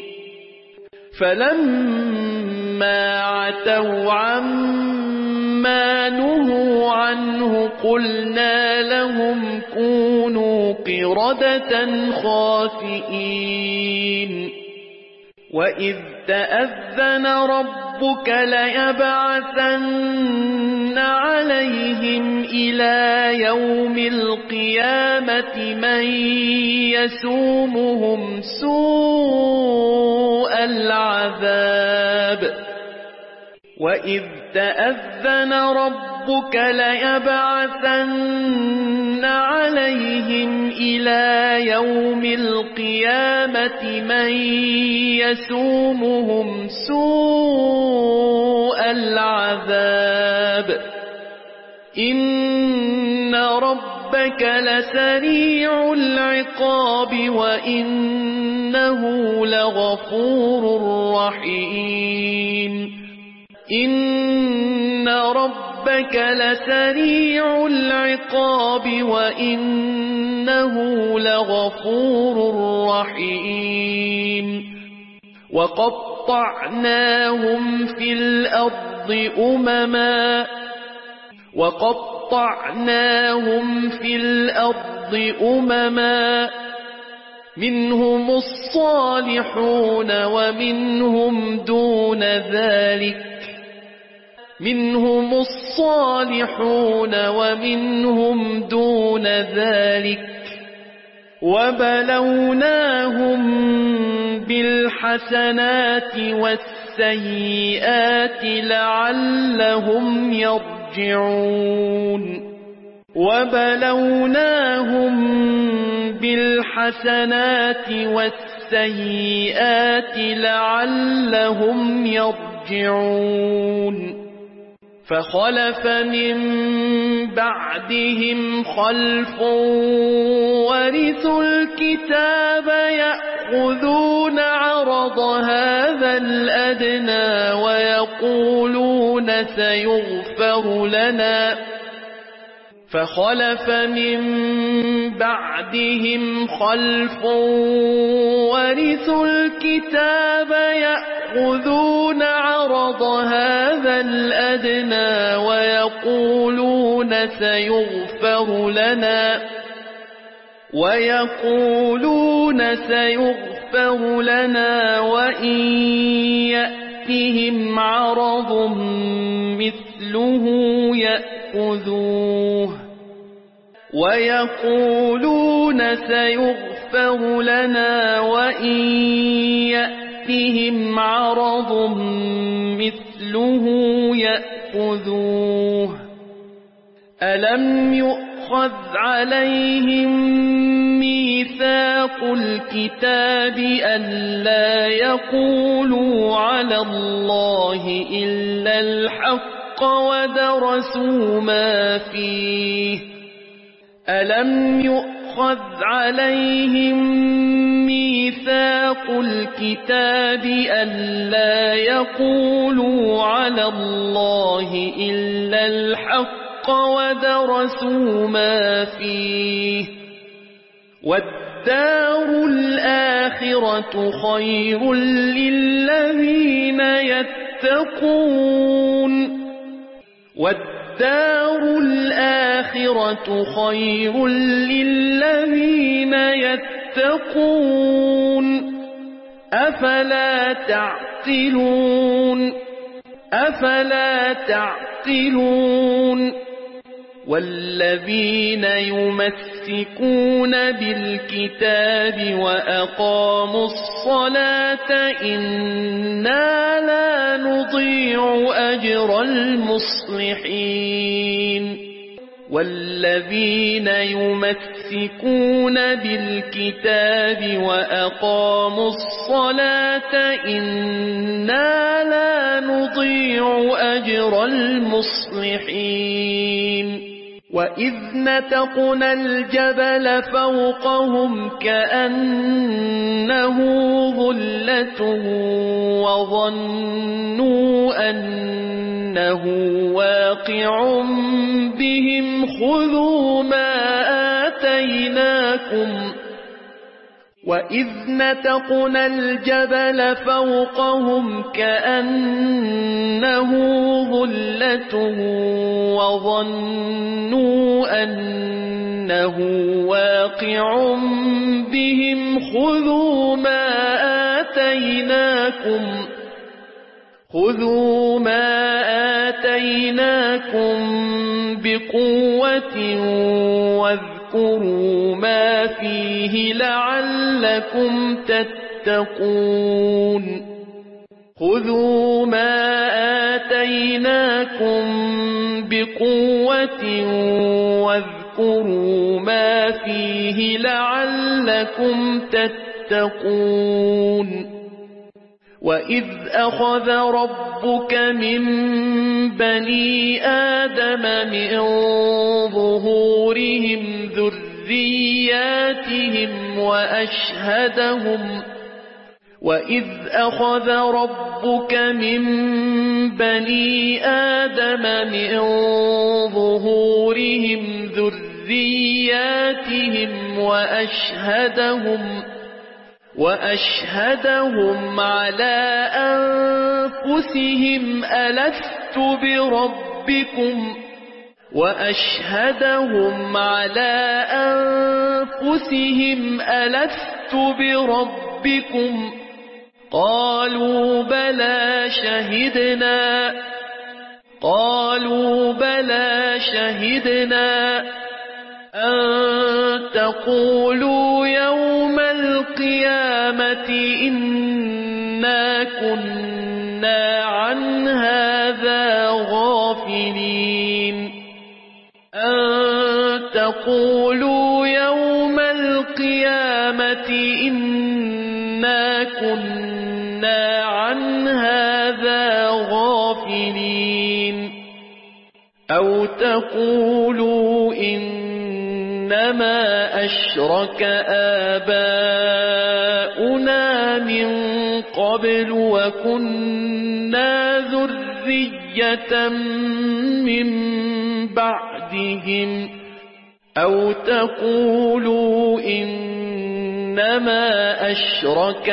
C: فَلَمَّا عَتَوْا عَمَّا نُهُوا عَنْهُ قُلْنَا لَهُمْ كُونُوا قِرَدَةً خَاسِئِينَ وَإِذْ تَأَذَّنَ رَبُّكَ لَيَبْعَثَنَّ عَلَيْهِمْ إِلَى يَوْمِ الْقِيَامَةِ مَن يَسُومُهُمْ سُوءَ الْعَذَابِ وَإِذْ تَأَذَّنَ رَبُّكَ لَيَبْعَثَنَّ عَلَيْهِمْ إِلَى يَوْمِ الْقِيَامَةِ مَن يَسُومُهُمْ سُوءَ الْعَذَابِ إِنَّ رَبَّكَ لَسَرِيعُ الْعِقَابِ وَإِنَّهُ لَغَفُورٌ رَّحِيمٌ إِنَّ رَبَّكَ لَسَرِيعُ الْعِقَابِ وَإِنَّهُ لَغَفُورٌ رَّحِيمٌ وَقَطَّعْنَاهُمْ فِي الْأَرْضِ أُمَمًا مِنْهُمُ الصَّالِحُونَ وَمِنْهُمْ دُونَ ذَلِكَ وَبَلَوْنَاهُمْ بِالْحَسَنَاتِ وَالسَّيِّئَاتِ لَعَلَّهُمْ يَرْجِعُونَ فَخَلَفَ مِن بَعْدِهِمْ خَلْفٌ وَرِثُوا الْكِتَابَ يَأْخُذُونَ عَرَضَ هَذَا الْأَدْنَىٰ وَيَقُولُونَ سَيُغْفَرُ لَنَا فَخَلَفَ مِن بَعْدِهِمْ خَلْفٌ وَرِثُوا الْكِتَابَ يَأْخُذُونَ عَرَضَ هَذَا الْأَدْنَىٰ وَيَقُولُونَ سَيُغْفَرُ لَنَا وَإِن يَأْتِهِمْ عَرَضٌ مِّثْلُهُ يَأْخُذُوهُ أَلَمْ يُؤْخَذْ عَلَيْهِم مِّيثَاقُ الْكِتَابِ أَلَّا يَقُولُوا عَلَى اللَّهِ إِلَّا الْحَقَّ وَدَرَسُوا مَا فِيهِ أَلَمْ يُؤْخَذْ عَلَيْهِم مِّيثَاقُ الْكِتَابِ أَلَّا يَقُولُوا عَلَى اللَّهِ إِلَّا الْحَقَّ وَدَرَسُوا مَا فِيهِ وَالدَّارُ الْآخِرَةُ خَيْرٌ لِّلَّذِينَ يَتَّقُونَ أَفَلَا تَعْقِلُونَ وَالَّذِينَ يُمَسِّكُونَ بِالْكِتَابِ وَأَقَامُوا الصَّلَاةَ إِنَّا لَا نُضِيعُ أَجْرَ الْمُصْلِحِينَ وَالَّذِينَ يُمَسِّكُونَ بِالْكِتَابِ وَأَقَامُوا الصَّلَاةَ إِنَّا لَا نُضِيعُ أَجْرَ الْمُصْلِحِينَ وإذ نتقنا الجبل فوقهم كأنه ظلة وظنوا أنه واقع بهم خذوا ما آتيناكم وإذ نتقنا الجبل فوقهم كأنه ظلة وظنوا أنه واقع بهم خذوا ما آتيناكم بقوة واذكروا ما فيه لعلكم تتقون خذوا ما آتيناكم بقوة واذكروا ما فيه لعلكم تتقون وإذ أخذ ربك من بني آدم من ظهورهم ذرياتهم وإذ أخذ ربك من بني آدم من ظهورهم ذرياتهم وأشهدهم على أنفسهم ألست بربكم قالوا بلى شهدنا أن تقولوا يوم القيامة إنا كنا عن هذا غافلين أو تقولوا إنما أشرك آباؤنا من قبل وكنا ذرية من بعدهم أو تقولوا إنما أشرك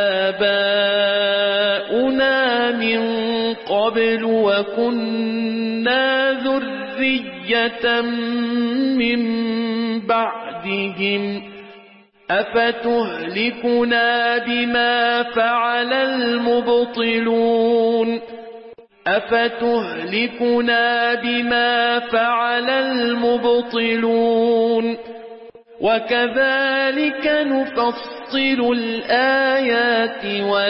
C: آباؤنا من قبل وكنا ذرية من بعدهم أفتهلكنا بما فعل المبطلون وكذلك نفصل الآيات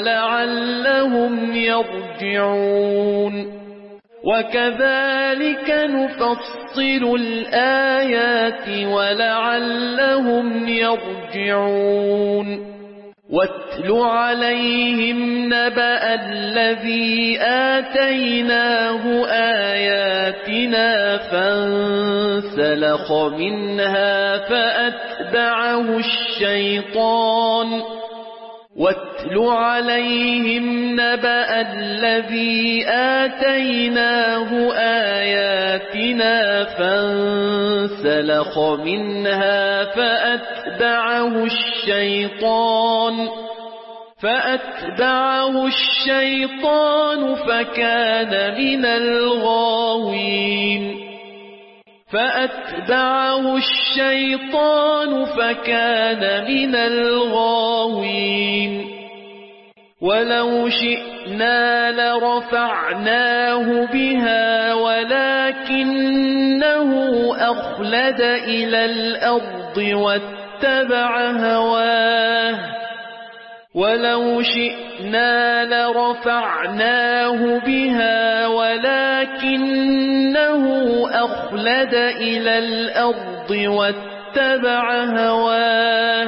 C: ولعلهم يرجعون واتل عليهم نبأ الذي آتيناه آياتنا فانسلخ منها فأتبعه الشيطان فكان من الغاوين ولو شئنا لرفعناه بها ولكنه أخلد إلى الأرض واتبع هواه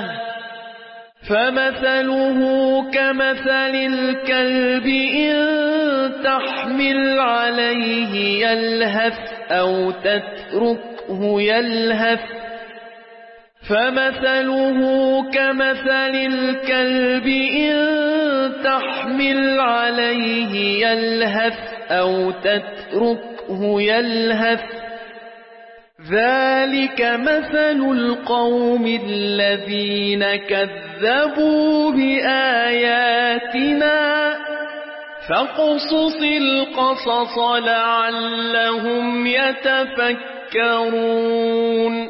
C: فمثله كمثل الكلب إن تحمل عليه يلهث أو تتركه تتركه يلهث فمثله كمثل الكلب إن تحمل عليه يلهث أو تتركه يلهث ذلك مثل القوم الذين كذبوا بآياتنا فاقصص القصص لعلهم يتفكرون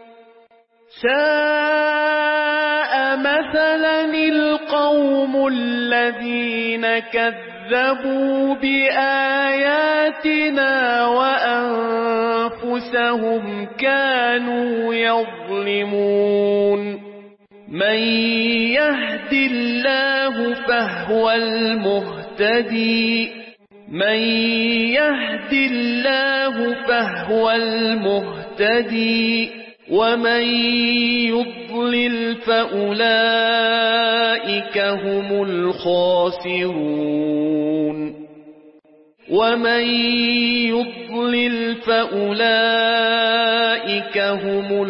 C: ساء مثلا القوم الذين كذبوا بآياتنا وأنفسهم كانوا يظلمون من يهد الله فهو المهتدي من يهد الله فهو المهتدي ومن يضلل فأولئك هم الخاسرون ومن يضلل فأولئك هم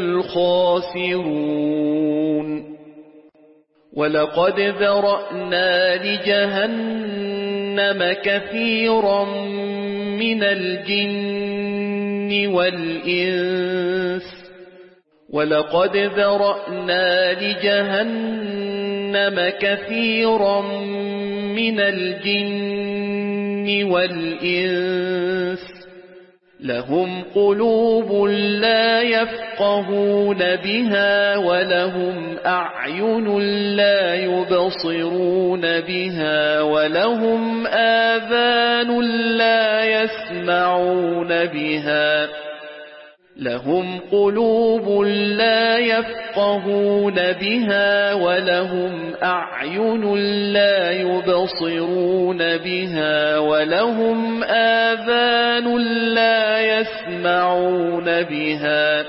C: الخاسرون ولقد ذرأنا لجهنم كثيرا من الجن والإنس ولقد ذرأنا لجهنم كثيرا من الجن والإنس لهم قلوب لا يفقهون بها ولهم أعين لا يبصرون بها ولهم آذان لا يسمعون بها لهم قلوب لا يفقهون بها ولهم أعين لا يبصرون بها ولهم آذان لا يسمعون بها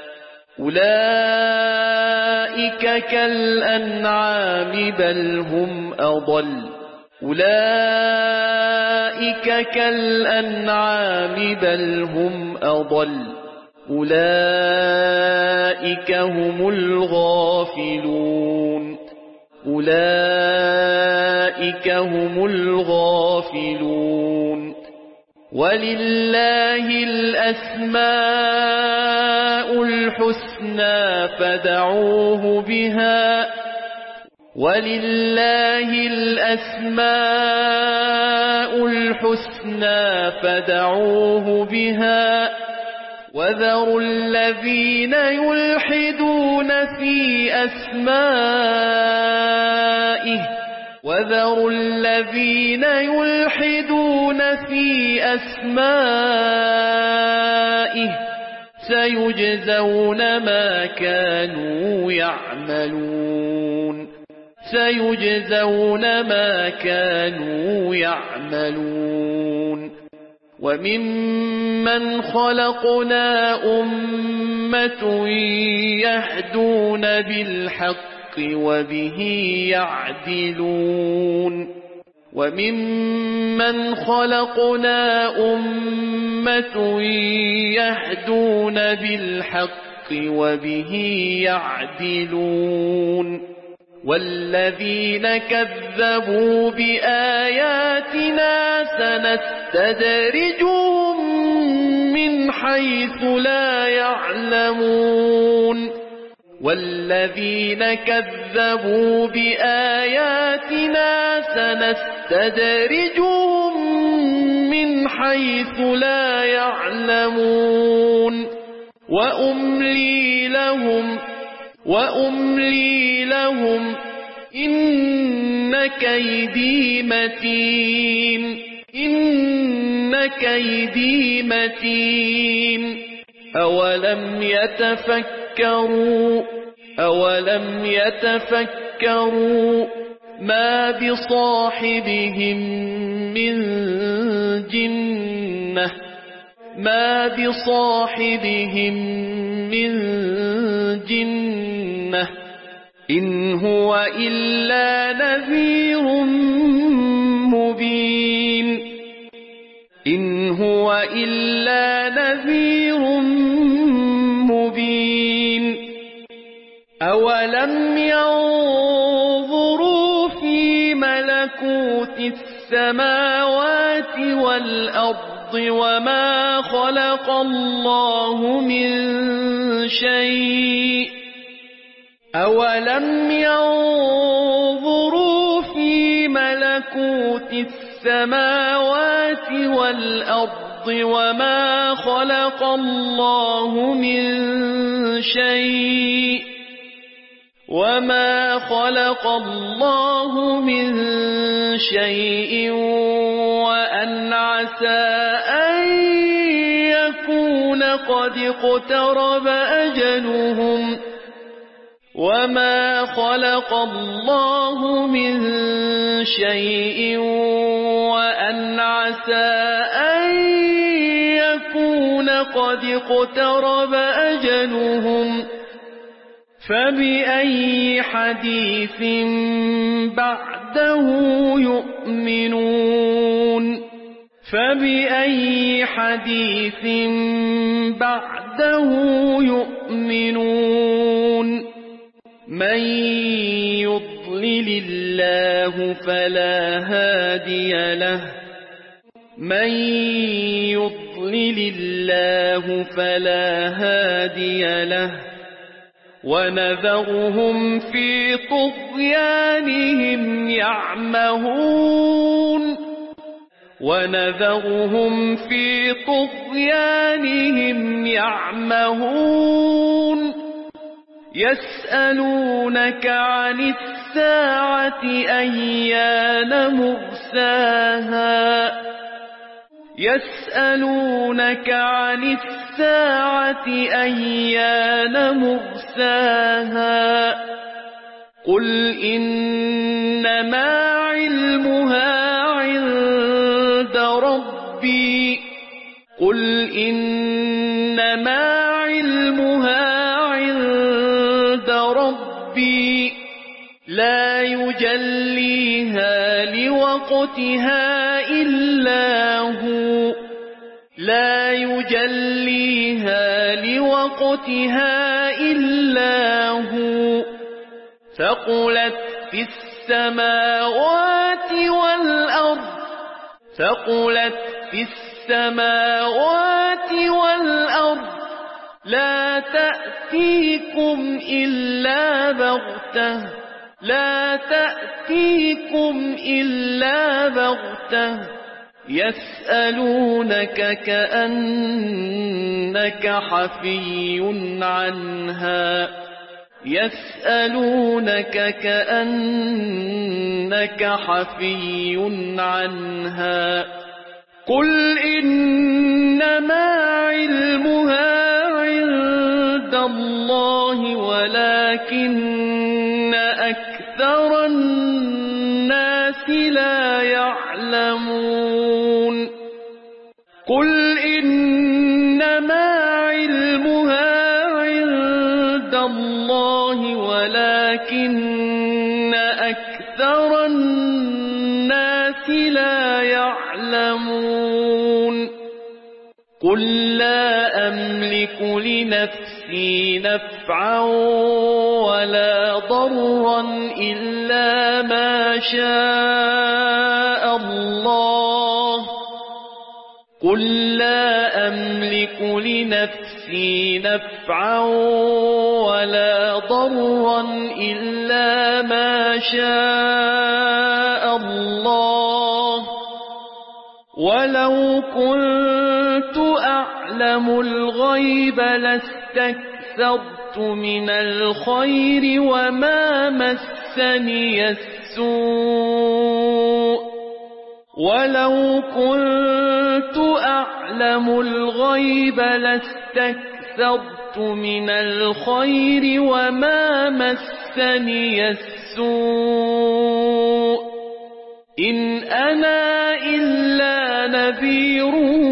C: أولئك كالأنعام بل هم أضل أولئك كالأنعام بل هم أضل أولئك هم الغافلون أولئك هم الغافلون ولله الأسماء الحسنى فادعوه بها ولله الأسماء الحسنى فادعوه بها وذروا الذين يلحدون في أسمائه وذروا الذين يلحدون في أسمائه سيجزون ما كانوا يعملون سيجزون ما كانوا يعملون وممن خلقنا أمة يهدون بالحق وبه يعدلون وممن خلقنا أمة يهدون بالحق وبه يعدلون والذين كذبوا بآياتنا سنستدرجهم من حيث لا يعلمون والذين كذبوا بآياتنا سنستدرجهم من حيث لا يعلمون وأملي لهم إن كيدي متين أولم يتفكروا ما بصاحبهم من جنة إن هو إلا نذير أولم ينظروا في ملكوت السماوات والأرض وما خلق الله من شيء أولم ينظروا في ملكوت السماوات والأرض وما خلق الله من شيء وأن عسى أن يكون قد اقترب أجلهم وما خلق الله من شيء وأن عسى أن يكون قد اقترب أجلهم فبأي حديث بعده يؤمنون من يضلل الله فلا هادي له ونذرهم في طغيانهم يعمهون يسألونك عن الساعة أيان مرساها قل إنما علمها عند ربي لا يجليها لوقتها إلا هو ثقلت في السماوات والأرض لا تأتيكم إلا بغتة يسألونك كأنك حفي عنها قل إنما علمها عند الله ولكن أكثر الناس لا يعلمون قل إنما علمها عند الله ولكن أكثر الناس لا يعلمون قل لا أملك لنفسي نفعا ولا ضرا إلا ما شاء الله ولو كنت أعلم الغيب لاستكثرت من الخير وما مسني السوء ولو كنت أعلم الغيب لاستكثرت من الخير وما مسني السوء إن أنا إلا نذير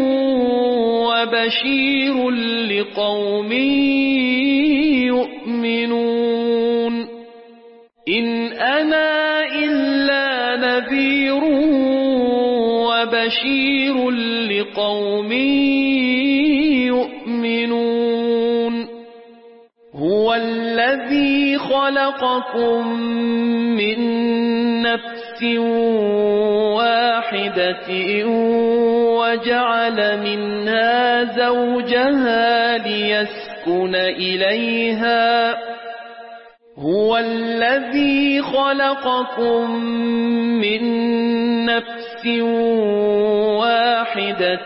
C: وبشير لقوم يؤمنون إن أنا إلا نذير وبشير لقوم يؤمنون هو الذي الذي خلقكم من نفس واحدة وجعل منها زوجها ليسكن إليها هو الذي خلقكم من نفس واحدة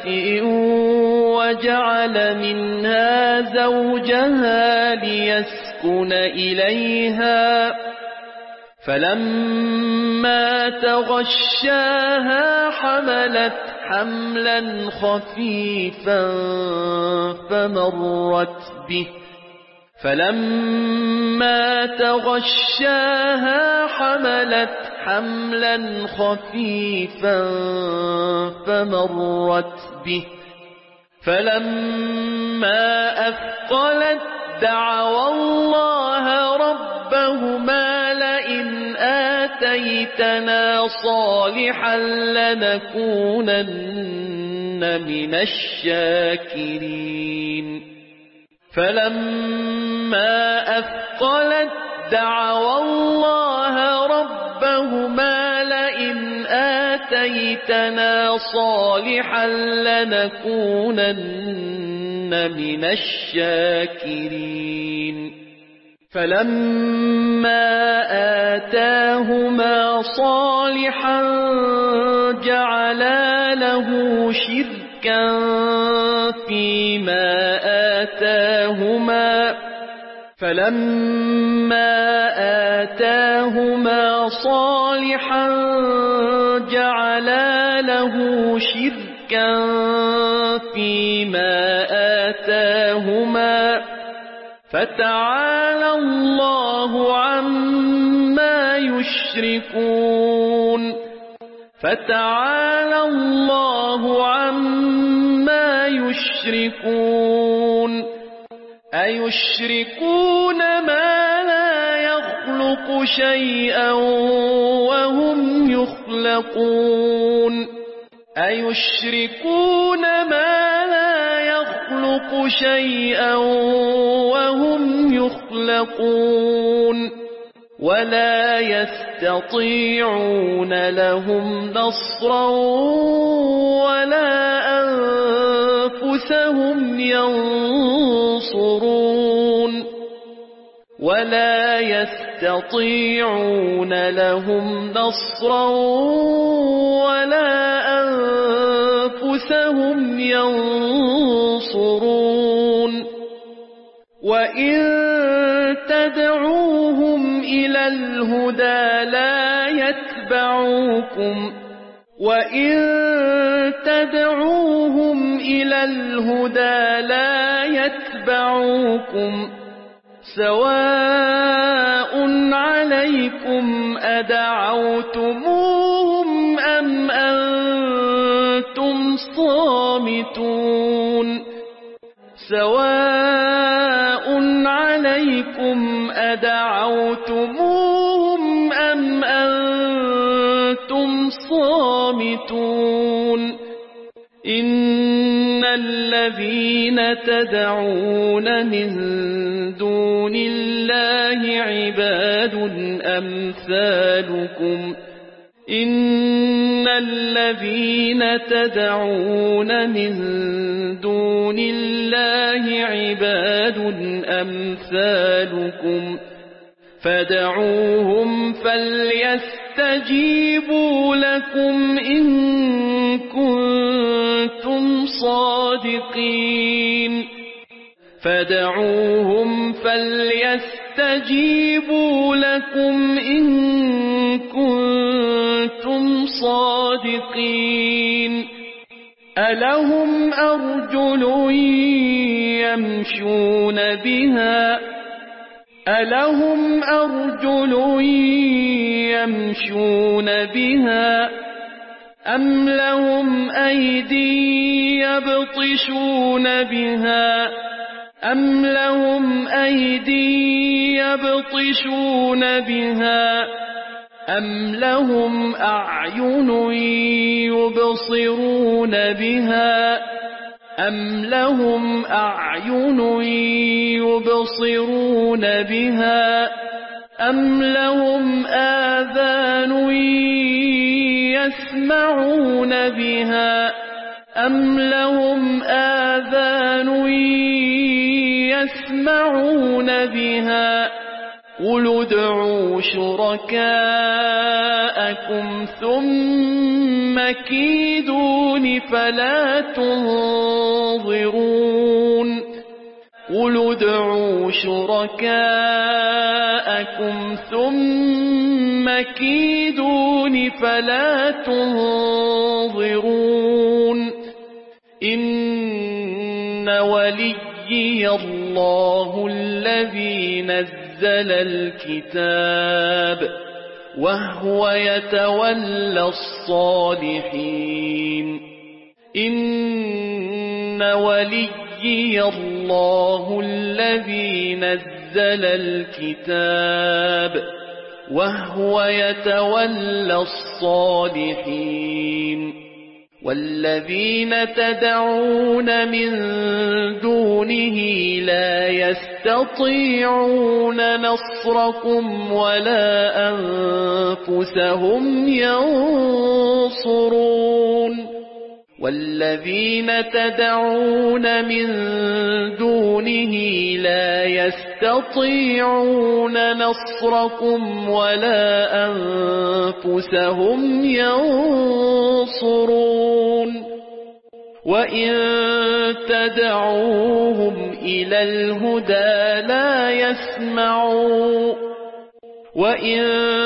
C: وجعل منها زوجها ليسكن إليها فلما تغشاها حملت حملا خفيفا فلما تغشاها حملت حملا خفيفا فمرت به فلما أثقلت دعوا الله ربهما لئن آتيتنا صالحا لنكونن من الشاكرين فلما أثقلت دعوا الله ربهما لئن آتيتنا صالحا لنكونن من الشاكرين فلما آتاهما صالحا جعلا له شركا فيما آتاهما فلما آتاهما صالحا جعلا له شركا فيما آتاهما فتعالى الله عما يشركون فتعالى الله عما يشركون أيشركون ما لا يخلق شيئا وهم يخلقون أيشركون ما لا يخلق شيئا وهم يخلقون ولا يستطيعون لهم نصرا ولا أنفسهم ينصرون ولا يستطيعون لهم نصرا ولا أنفسهم ينصرون وإن تدعوهم إلى الهدى لا يتبعوكم وإن تدعوهم إلى الهدى لا يتبعوكم سواء عليكم أدعوتموهم أم أنتم صامتون سواء عليكم أدعوتموهم أم أنتم صامتون إن الذين تدعون من دون الله عباد أمثالكم إن الذين تدعون من دون الله عباد أمثالكم فدعوهم فليستجيبوا لكم إن كنتم صادقين فدعوهم فليستجيبوا لكم إن كنتم صادقين ألهم أرجل يمشون بها ألهم أرجل يمشون بها أم لهم أيدي يبطشون بها أم لهم أيدي يبطشون بها أم لهم أعين يبصرون بها أم لهم أعين يبصرون بها أم لهم آذان يسمعون بها أم لهم آذان يسمعون بها قل ادعوا شركاءكم ثم كيدون فلا تنظرون قل ادعوا شركاءكم ثم كيدون فلا تنظرون إن وليي الله الذي نزل الكتاب وهو يتولى الصالحين إن وليي الله الذي نزل الكتاب وهو يتولى الصالحين والذين تدعون من دونه لا يستطيعون نصركم ولا أنفسهم ينصرون والذين تدعون من دونه لا يستطيعون نصركم ولا أنفسهم ينصرون وإن تدعوهم إلى الهدى لا يسمعون وإن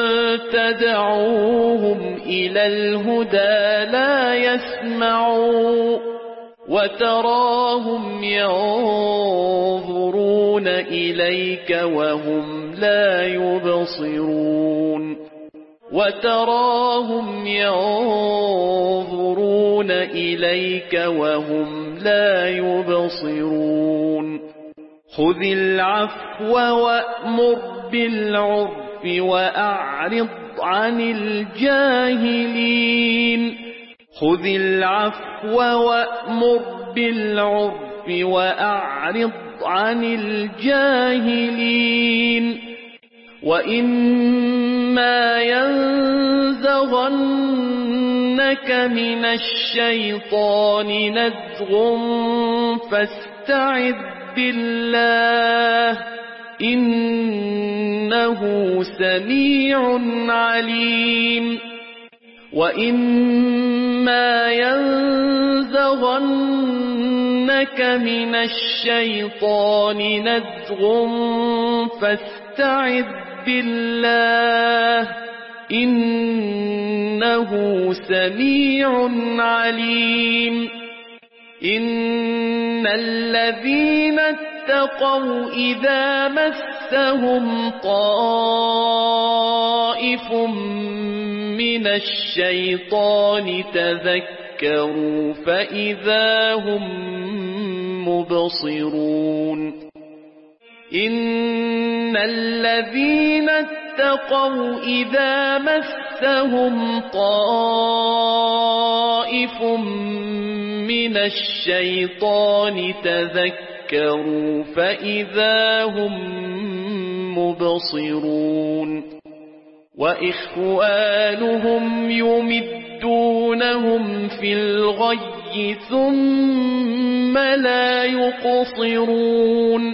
C: تدعوهم إلى الهدى لا يسمعوا وتراهم ينظرون إليك وهم لا يبصرون وتراهم ينظرون إليك وهم لا يبصرون خذ العفو وأمر بالعرف وأعرض عن الجاهلين خذ العفو وأمر بالعرف وأعرض عن الجاهلين وإما ينزغنك من الشيطان نزغ فاستعذ بالله إنه سميع عليم وإما ينزغنك من الشيطان نزغ فاستعذ بالله إنه سميع عليم إن الذين اتقوا إذا مسهم طائف من الشيطان تذكروا فإذا هم مبصرون إن الذين اتقوا إذا مسهم طائف من الشيطان تذكروا فإذا هم مبصرون وإخوانهم يمدونهم في الغي ثم لا يقصرون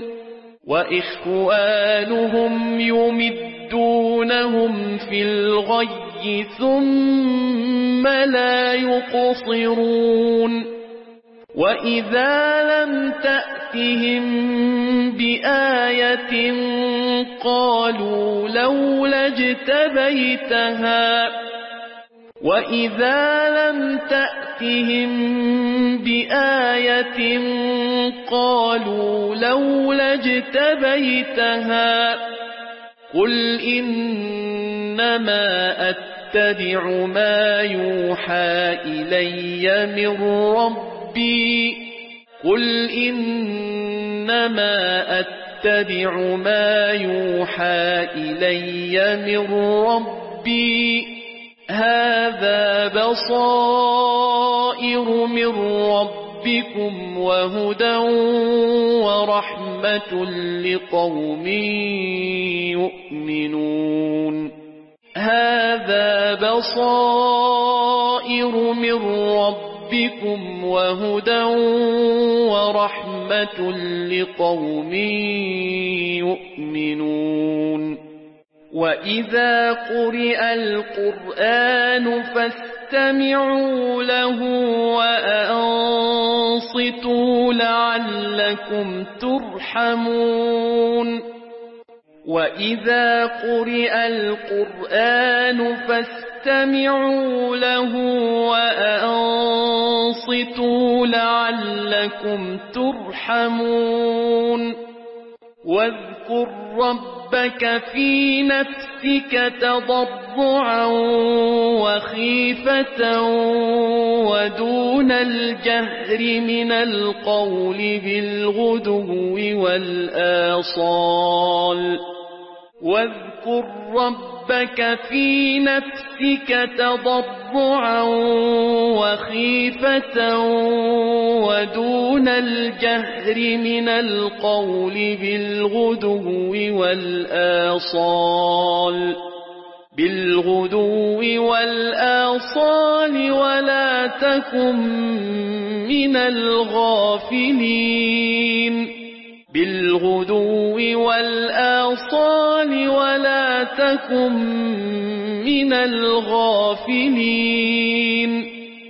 C: وإخوانهم يمدونهم في الغي ثم لا يقصرون وإذا لم تأتهم بآية قالوا لولا اجتبيتها وإذا لم تأتهم بآية قالوا لولا اجتبيتها قل إنما أتبع ما يوحى إلي من ربي قل إنما أتبع ما يوحى إلي من ربي هذا بصائر من ربي ربكم وهدى ورحمة لقوم يؤمنون هذا بصائر من ربكم وهدى ورحمة لقوم يؤمنون وإذا قرئ القرآن فاستمعوا له وأنصتوا لعلكم ترحمون وإذا قرئ القرآن فاستمعوا له وأنصتوا لعلكم ترحمون واذكر ربك في نفسك تضرعا وخيفة ودون الجهر من القول بالغدو والآصال واذكر ربك في نفسك تضرعا وخيفة ودون الجهر من القول بالغدو والآصال ولا تكن من الغافلين بالغدو والآصال ولا تكن من الغافلين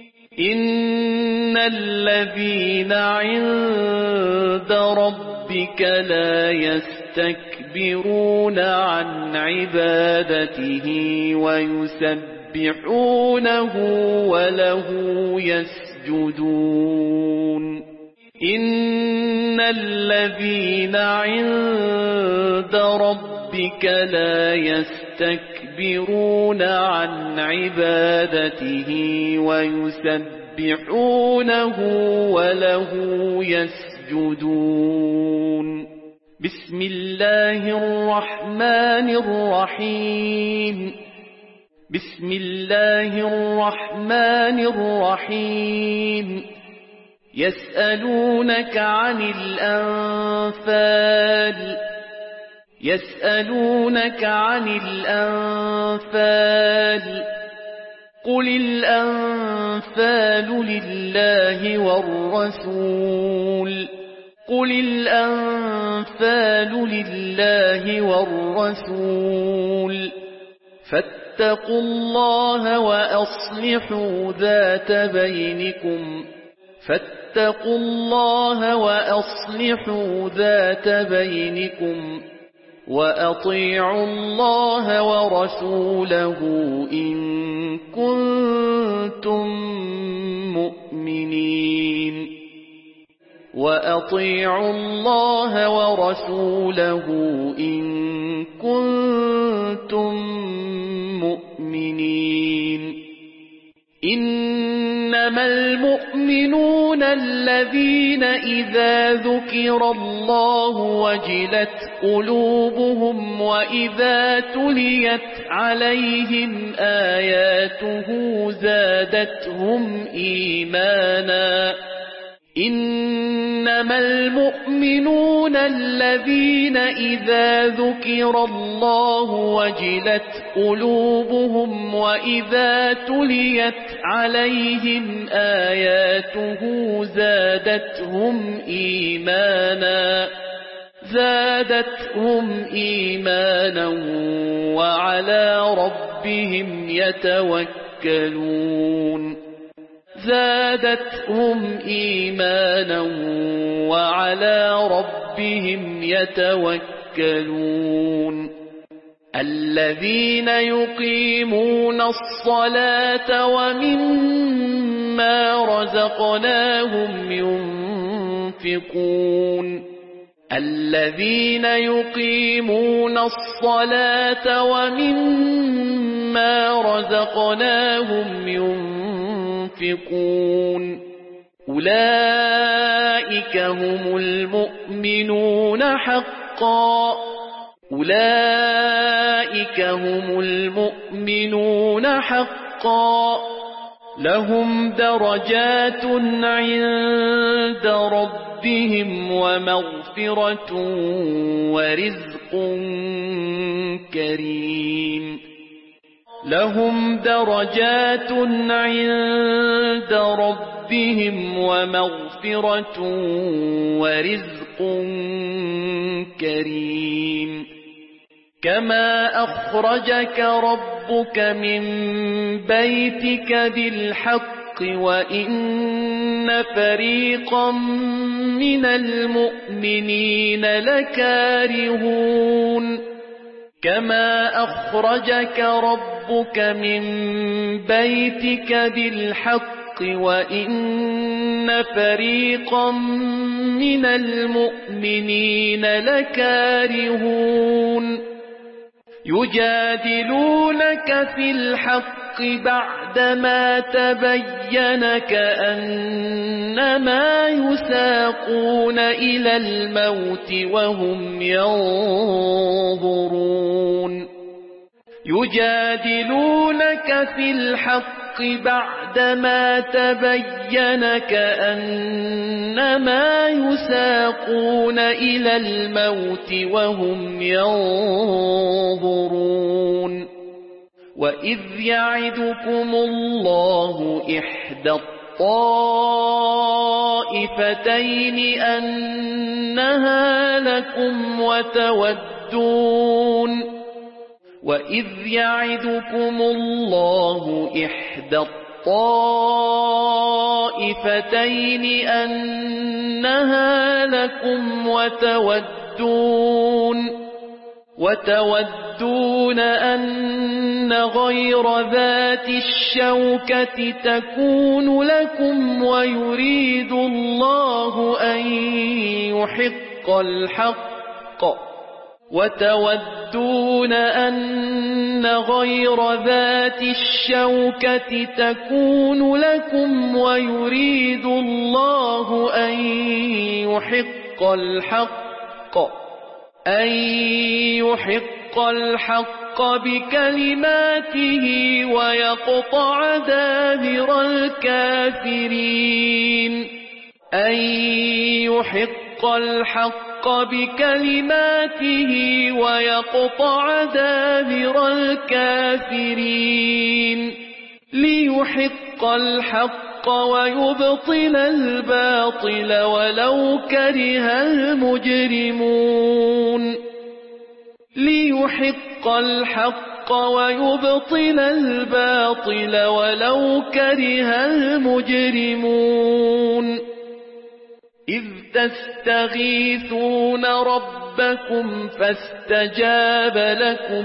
C: إن الذين عند ربك لا يستكبرون عن عبادته ويسبحونه وله يسجدون إن الذين عند ربك لا يستكبرون عن عبادته ويسبحونه وله يسجدون بسم الله الرحمن الرحيم بسم الله الرحمن الرحيم يسألونك عن الأنفال قل الأنفال لله والرسول فاتقوا الله وأصلحوا ذات بينكم وأطيعوا الله ورسوله إن كنتم مؤمنين إنما المؤمنون الذين إذا ذكر الله وجلت قلوبهم وإذا تليت عليهم آياته زادتهم إيمانا إنما المؤمنون الذين إذا ذكر الله وجلت قلوبهم وإذا تليت عليهم آياته زادتهم إيمانا وعلى ربهم يتوكلون الذين يقيمون الصلاة ومما رزقناهم ينفقون أولئك هم المؤمنون حقا لهم درجات عند ربهم ومغفرة ورزق كريم. لهم درجات عند ربهم ومغفرة ورزق كريم. كما أخرجك ربك من بيتك بالحق وإن فريقا من المؤمنين لكارهون. كما أخرجك ربك من بيتك بالحق وإن فريقا من المؤمنين لكارهون. يجادلونك في الحق بعدما تبين كأنما يساقون إلى الموت وهم ينظرون. يجادلونك في الحق بعدما تبين كأنما يساقون إلى الموت وهم ينظرون. وإذ يعدكم الله إحدى الطائفتين أنها لكم وإذ يعدكم الله إحدى الطائفتين أنها لكم وتودون أن غير ذات الشوكة تكون لكم ويريد الله أن يحق الحق وتودون أن غير ذات الشوكة تكون لكم ويريد الله أن يحق الحق بكلماته ويقطع دابر الكافرين. أن يحق الحق بكلماته ويقطع دابر الكافرين. ليحق الحق ويبطل الباطل ولو كره المجرمون. ليحق الحق ويبطل الباطل ولو كره المجرمون. إذ تستغيثون ربكم فاستجاب لكم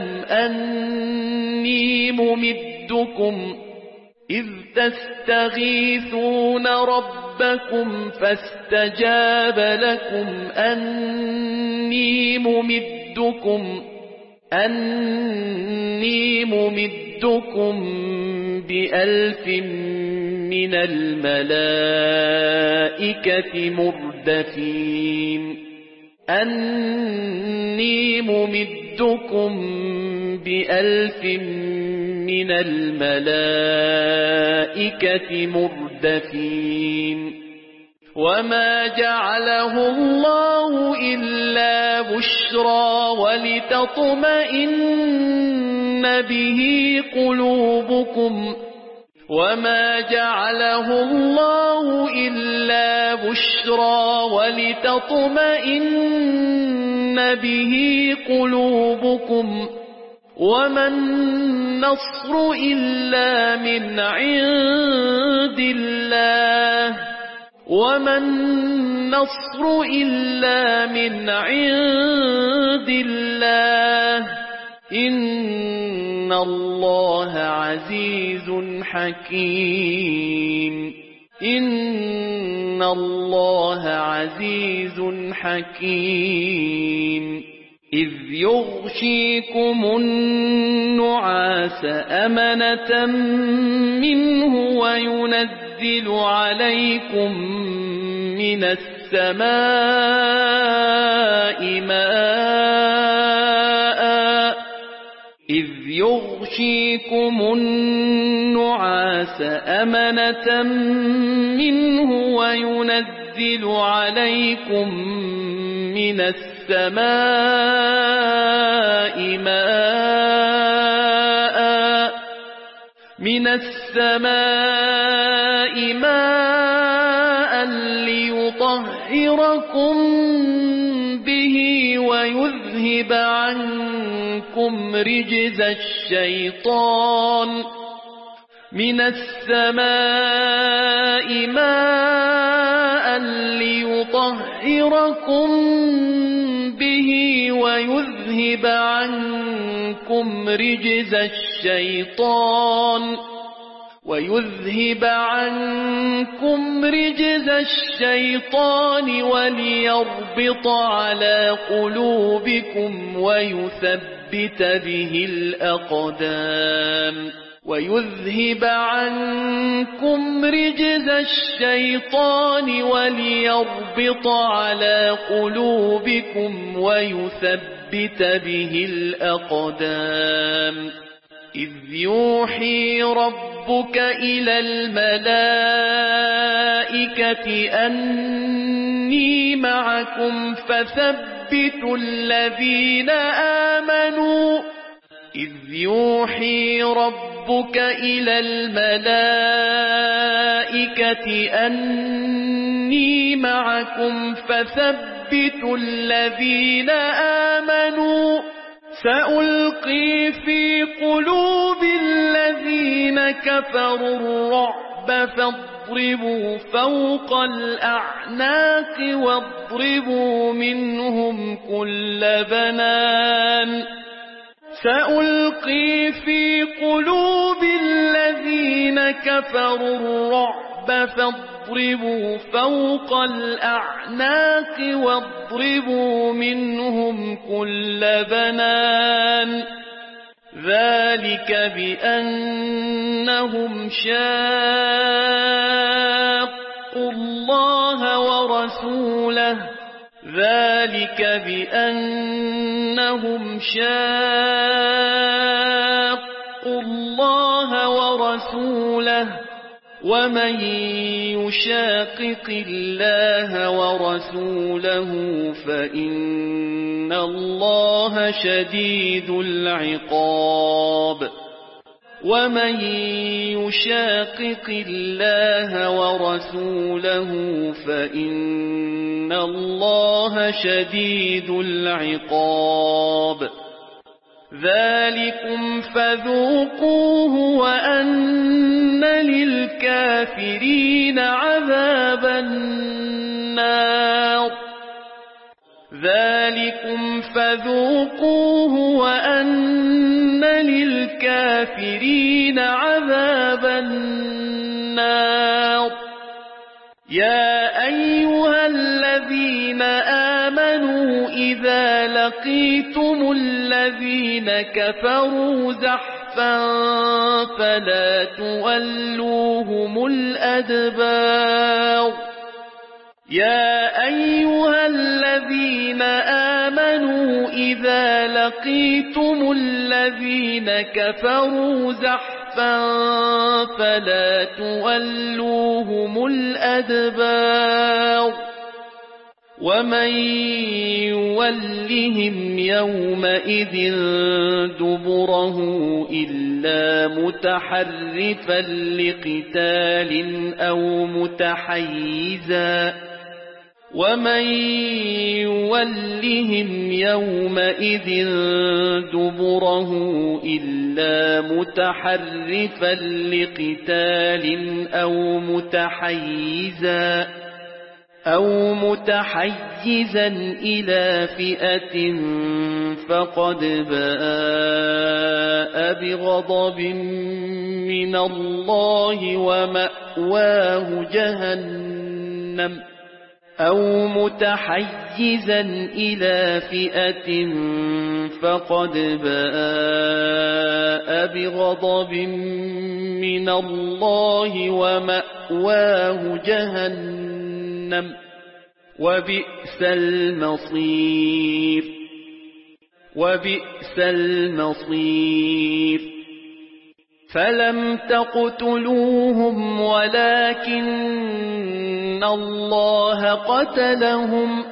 C: أني ممدكم إذ تستغيثون ربكم فاستجاب لكم أني ممدكم ب1000 من الملائكة مردفين. أني ممدكم ب1000 من الملائكة مردفين. وما جعله الله إلا بشرى ولتطمئن به قلوبكم. وما جعله الله إلا بشرى ولتطمئن به قلوبكم. وما النصر إلا من عند الله. وما النصر إلا من عند الله. إن الله عزيز حكيم. إن الله عزيز حكيم. إذ يغشيكم النعاس أمنة منه وينزل عليكم من السماء ماء يغشيكم النعاس أمنة منه وينزل عليكم من السماء ماء ليطهركم به ويذهب عنكم رجز الشيطان وليربط على قلوبكم ويثبت به الأقدام إذ يوحي ربك إلى الملائكة أني معكم فثبتوا الذين آمنوا سألقي في قلوب الذين كفروا الرعب فاضربوا فوق الأعناق واضربوا منهم كل بنان ذلك بأنهم شاقوا الله ورسوله ومن يشاقق الله ورسوله فإن الله شديد العقاب ذلكم فذوقوه وأن للكافرين عذاب النار يا أيها الذين آمنوا إذا لقيتم الذين كفروا زحفا فلا تولوهم الأدبار ومن يولهم يومئذ دبره إلا متحرفا لقتال أو متحيزا إلى فئة فقد باء بغضب من الله ومأواه جهنم وبئس المصير وبئس المصير فلم تقتلوهم ولكن الله قتلهم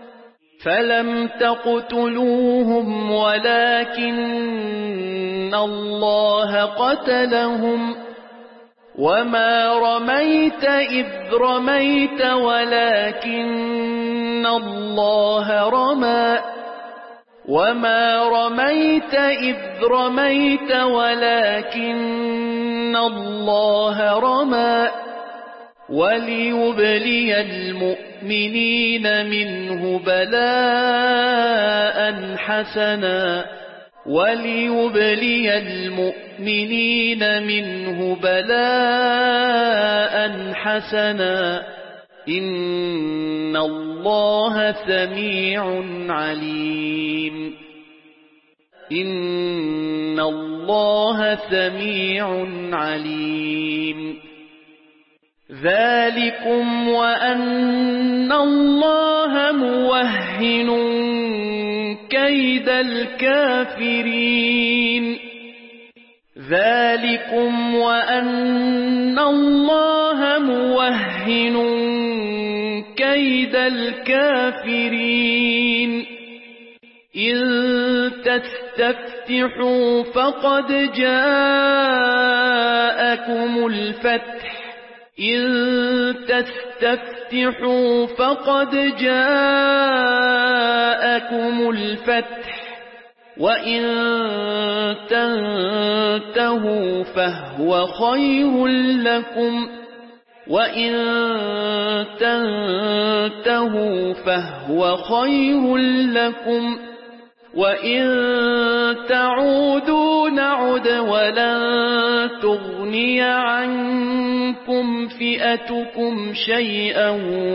C: وما رميت إذ رميت ولكن الله رمى وما رميت إذ رميت ولكن الله رمى وليبلي المؤمنين منه بلاء حسنا إن الله سميع عليم ذلكم وأن الله موهن كيد الكافرين إن تستفتحوا فقد جاءكم الفتح وإن تنتهوا فهو خير لكم وإن تعودوا نعد ولن تغني عنكم فئتكم شيئا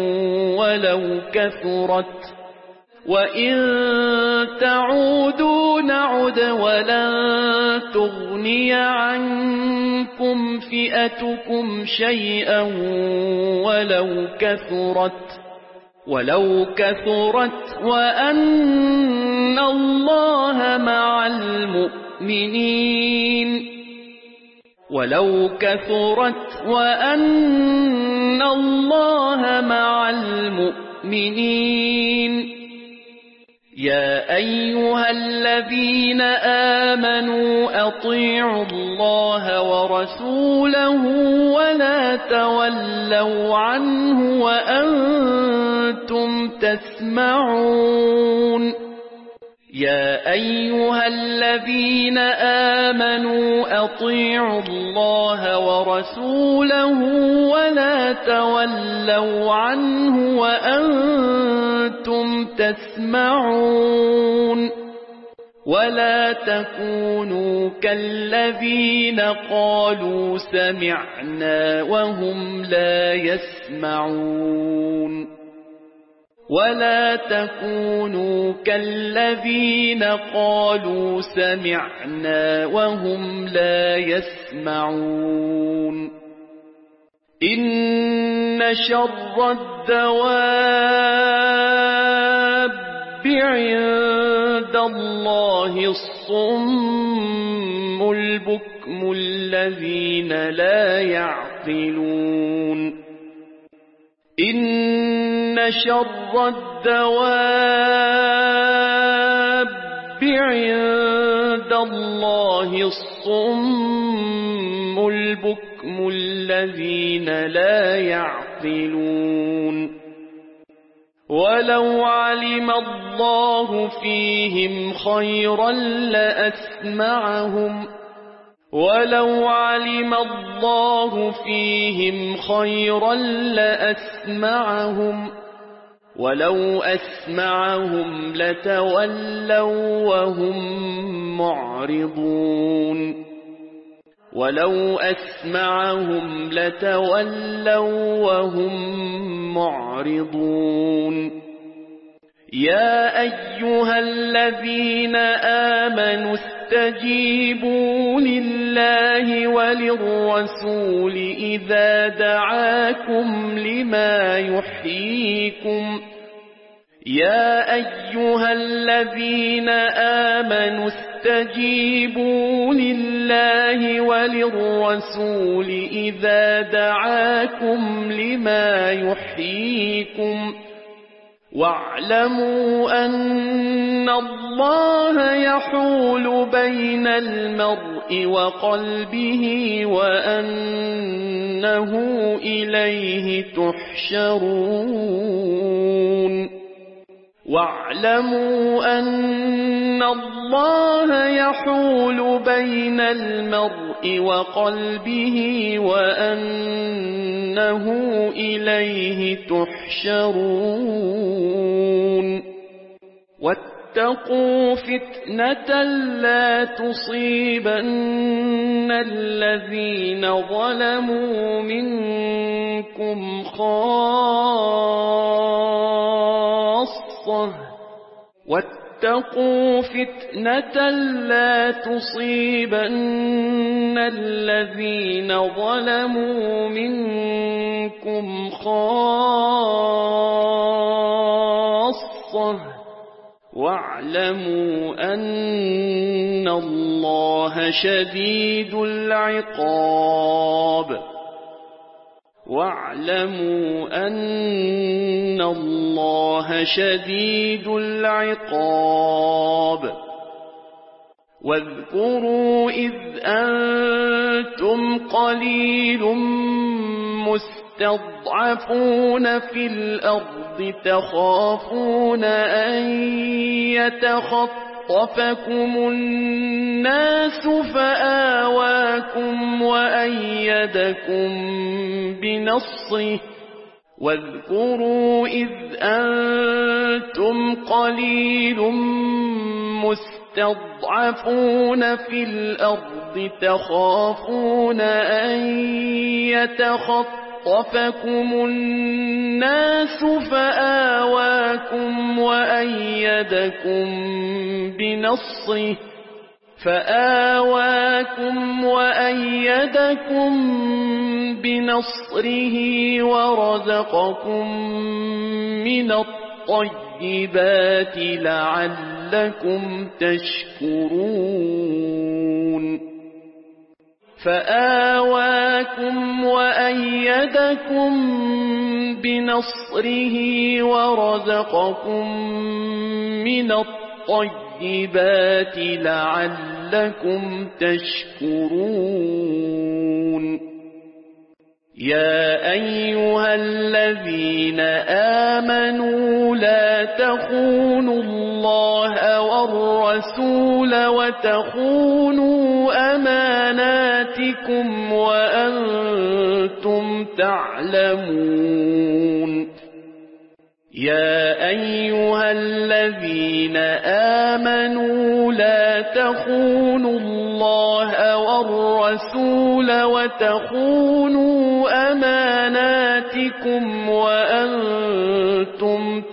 C: ولو كثرت وأن الله مع المؤمنين يا أيها الذين آمنوا أطيعوا الله ورسوله ولا تولوا عنه وأنتم تسمعون يا أيها الذين آمنوا أطيعوا الله ورسوله ولا تولوا عنه وأنتم تسمعون ولا تكونوا كالذين قالوا سمعنا وهم لا يسمعون ولا تكونوا كالذين قالوا سمعنا وهم لا يسمعون إن شر الدواب عند الله الصم البكم الذين لا يعقلون إن شر الدواب عند الله الصم البكم الذين لا يعقلون ولو علم الله فيهم خيرا لأسمعهم ولو أسمعهم لتولوا وهم معرضون يا أيها الذين آمنوا استجيبوا لله وللرسول إذا دعاكم لما يحييكم يا أيها الذين آمنوا استجيبوا لله وللرسول إذا دعاكم لما يحييكم واعلموا أن الله يحول بين المرء وقلبه وأنه إليه تحشرون واعلموا أن الله يحول بين المرء وقلبه وأنه إليه تحشرون واتقوا فتنة لا تصيبن الذين ظلموا منكم خاصة واتقوا فتنة لا تصيبن الذين ظلموا منكم خاصة واعلموا أن الله شديد العقاب واعلموا أن الله شديد العقاب واذكروا إذ أنتم قليل مستضعفون في الأرض تخافون أن يتخطفكم الناس فآواكم وأيدكم بنصره واذكروا إذ أنتم قليل مستضعفون في الأرض تخافون أن يتخطفكم الناس فآواكم وأيدكم بنصره ورزقكم من الطيبات لعلكم تشكرون فآواكم وأيدكم بنصره ورزقكم من الطيبات لعلكم تشكرون يا أيها الذين آمنوا لا تخونوا الله والرسول وتخونوا أماناتكم وأنتم تعلمون يا أيها الذين آمنوا لا تخونوا الله والرسول وتخونوا أماناتكم وأنتم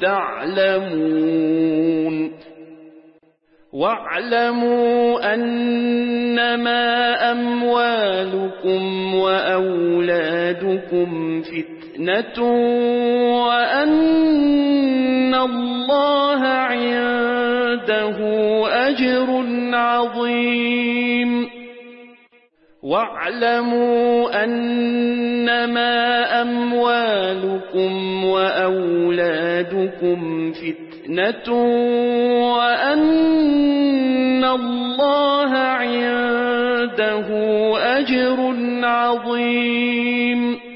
C: تعلمون واعلموا أنما أموالكم وأولادكم فتنة وأن الله عنده أجر عظيم واعلموا أنما أموالكم وأولادكم فتنة وأن الله عنده أجر عظيم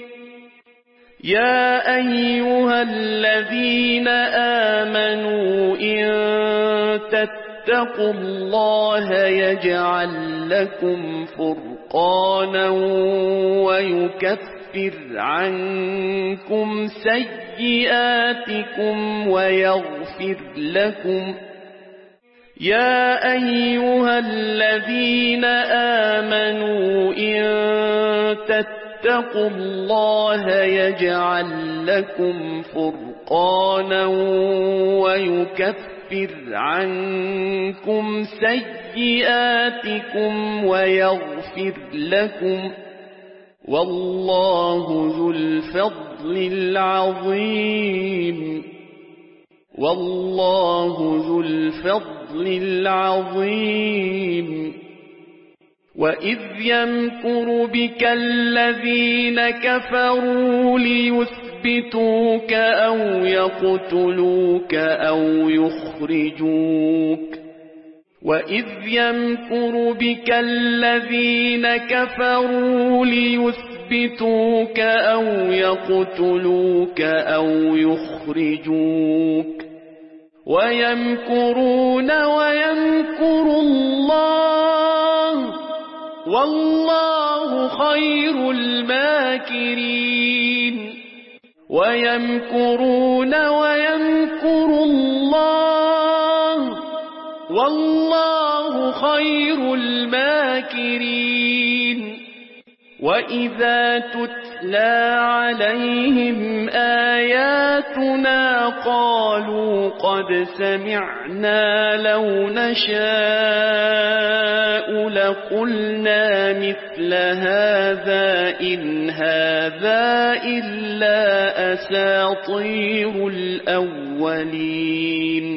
C: يا أيها الذين آمنوا إن تتقوا الله يجعل لكم فرقانا ويكفر عنكم سيئاتكم ويغفر لكم يا أيها الذين آمنوا إن تتقوا الله يجعل لكم فرقانا ويكفر عنكم سيئاتكم ويغفر لكم والله ذو الفضل العظيم والله ذو الفضل العظيم وإذ يمكر بك الذين كفروا ليثبتوك أو يقتلوك أو يخرجوك وإذ يمكر بك الذين كفروا ليثبتوك أو يقتلوك أو يخرجوك ويمكرون ويمكر الله والله خير الماكرين ويمكرون ويمكر الله والله خير الماكرين وإذا تتلى عليهم آياتنا قالوا قد سمعنا لو نشاء لقلنا مثل هذا إن هذا إلا أساطير الأولين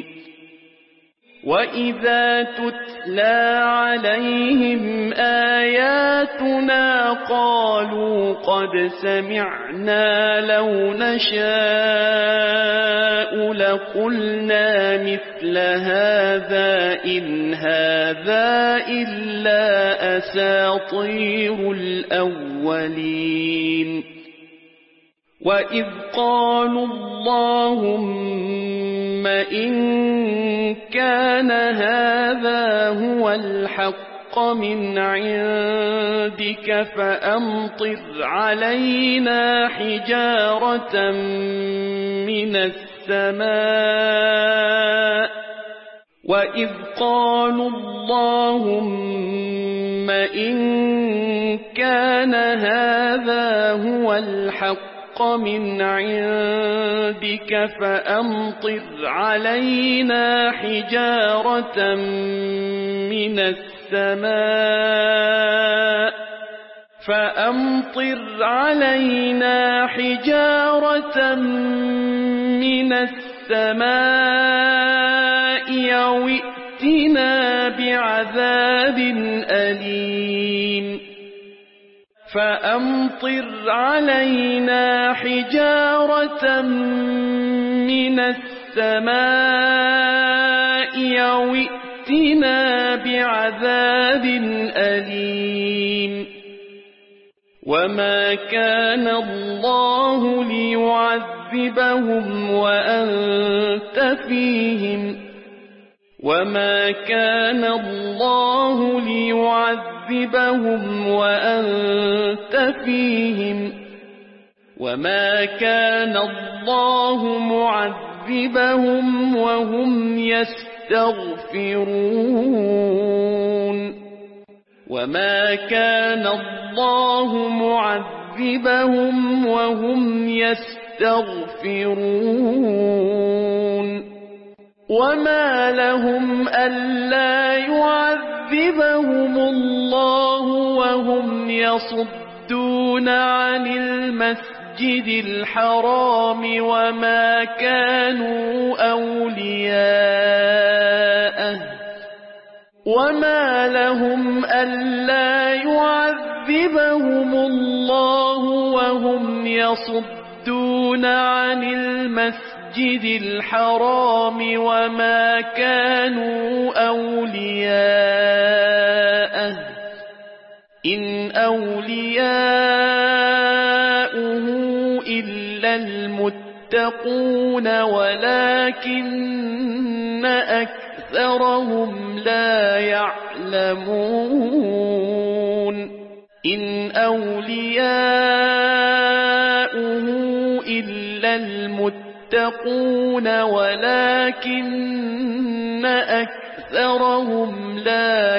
C: وإذا تتلى عليهم آياتنا قالوا قد سمعنا لو نشاء لقلنا مثل هذا إن هذا إلا أساطير الأولين وإذ قالوا اللهم إن كان هذا هو الحق من عندك فأمطر علينا حجارة من السماء وإذ قالوا اللهم إن كان هذا هو الحق من عندك فأمطر علينا حجارة من السماء فأمطر علينا حجارة من السماء أو ائتنا بعذاب أليم فأمطر علينا حجارة من السماء أو ائتنا بعذاب أليم وما كان الله ليعذبهم وأنت فيهم وما كان الله ليعذبهم وأنت فيهم وما كان الله معذبهم وهم يستغفرون وما كان الله معذبهم وهم يستغفرون وما لهم ألا يعذبهم الله وهم يصدون عن المسجد الحرام وما كانوا أولياءه وما لهم ألا يعذبهم الله وهم يصدون عن المسجد الحرام وما كانوا أولياءه إن أولياؤه إلا المتقون ولكن أكثرهم لا يعلمون إن أولياؤه إلا المتقون ولكن أكثرهم لا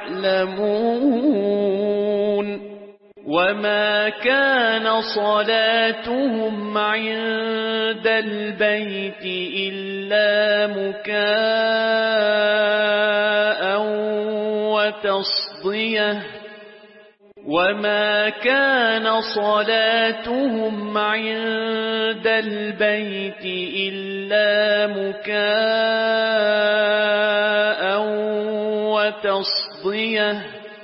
C: يعلمون وما كان صلاتهم عند البيت إلا مكاء وتصديه وما كان صلاتهم عند البيت إلا مكاء وتصدية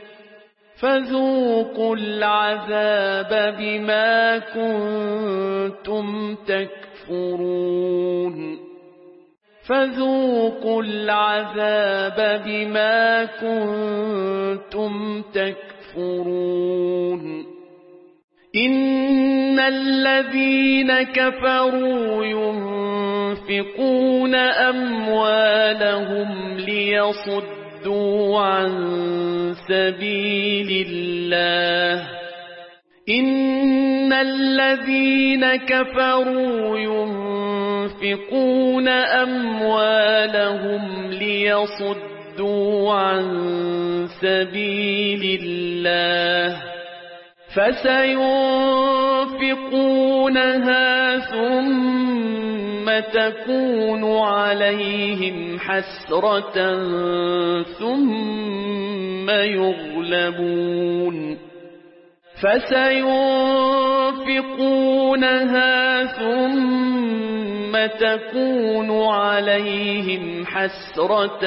C: فذوقوا العذاب بما كنتم تكفرون فذوقوا العذاب بما كنتم تكفرون إن الذين كفروا ينفقون أموالهم ليصدوا عن سبيل الله إن الذين كفروا ينفقون أموالهم ليصدوا عن سبيل الله فسينفقونها ثم تكون عليهم حسرة ثم يغلبون فسينفقونها ثم تكون عليهم حسرة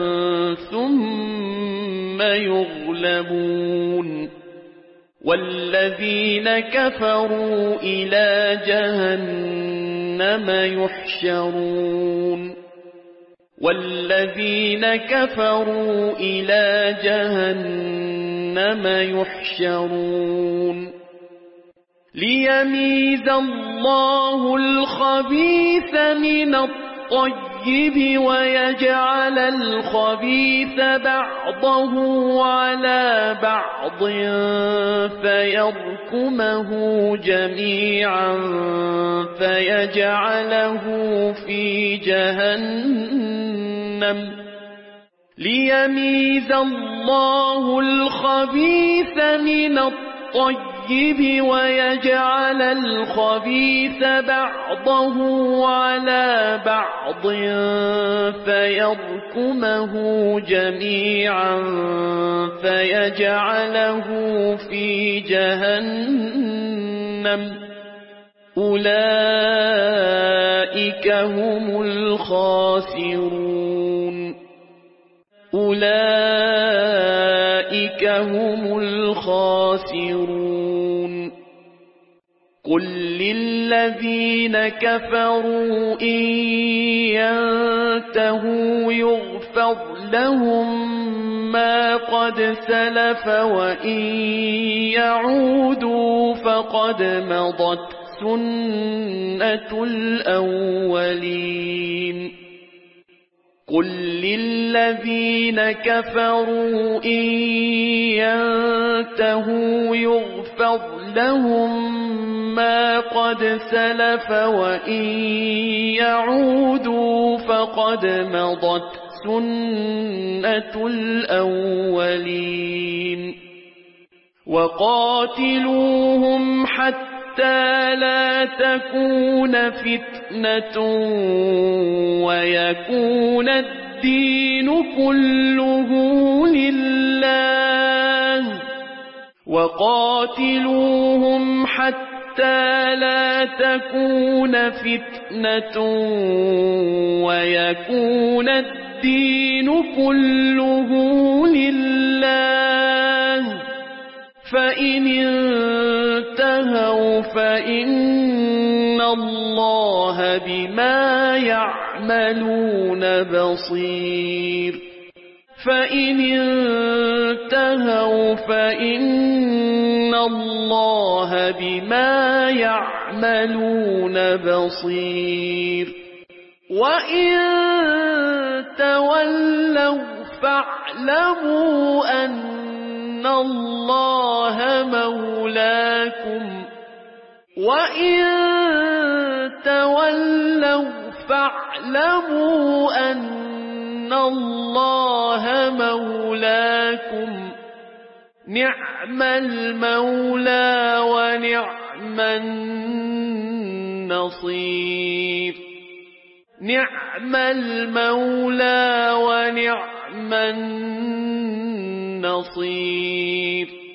C: ثم يغلبون والذين كفروا إلى جهنم يحشرون والذين كفروا إلى جهنم يحشرون ليميز الله الخبيث من الطيب ويجعل الخبيث بعضه على بعض فيركمه جميعا فيجعله في جهنم ليميز الله الخبيث من الطيب ويجعل الخبيث بعضه على بعض فيركمه جميعا فيجعله في جهنم أولئك هم الخاسرون أولئك هم الخاسرون قل للذين كفروا إن ينتهوا يغفر لهم ما قد سلف وإن يعودوا فقد مضت سنة الأولين قل للذين كفروا إن ينتهوا يغفر لهم ما قد سلف وإن يعودوا فقد مضت سنة الأولين وقاتلوهم حتى لا تكون فتنة ويكون الدين كله لله وقاتلوهم حتى لا تكون فتنة ويكون الدين كله لله فإن انتهوا فإن الله بما يعملون بصير فإن انتهوا فإن الله بما يعملون بصير وإن تولوا فاعلموا أن الله مولاكم وإن تولوا فاعلموا أن الله مولاكم نعم المولى ونعم النصير نعم المولى ونعم النصير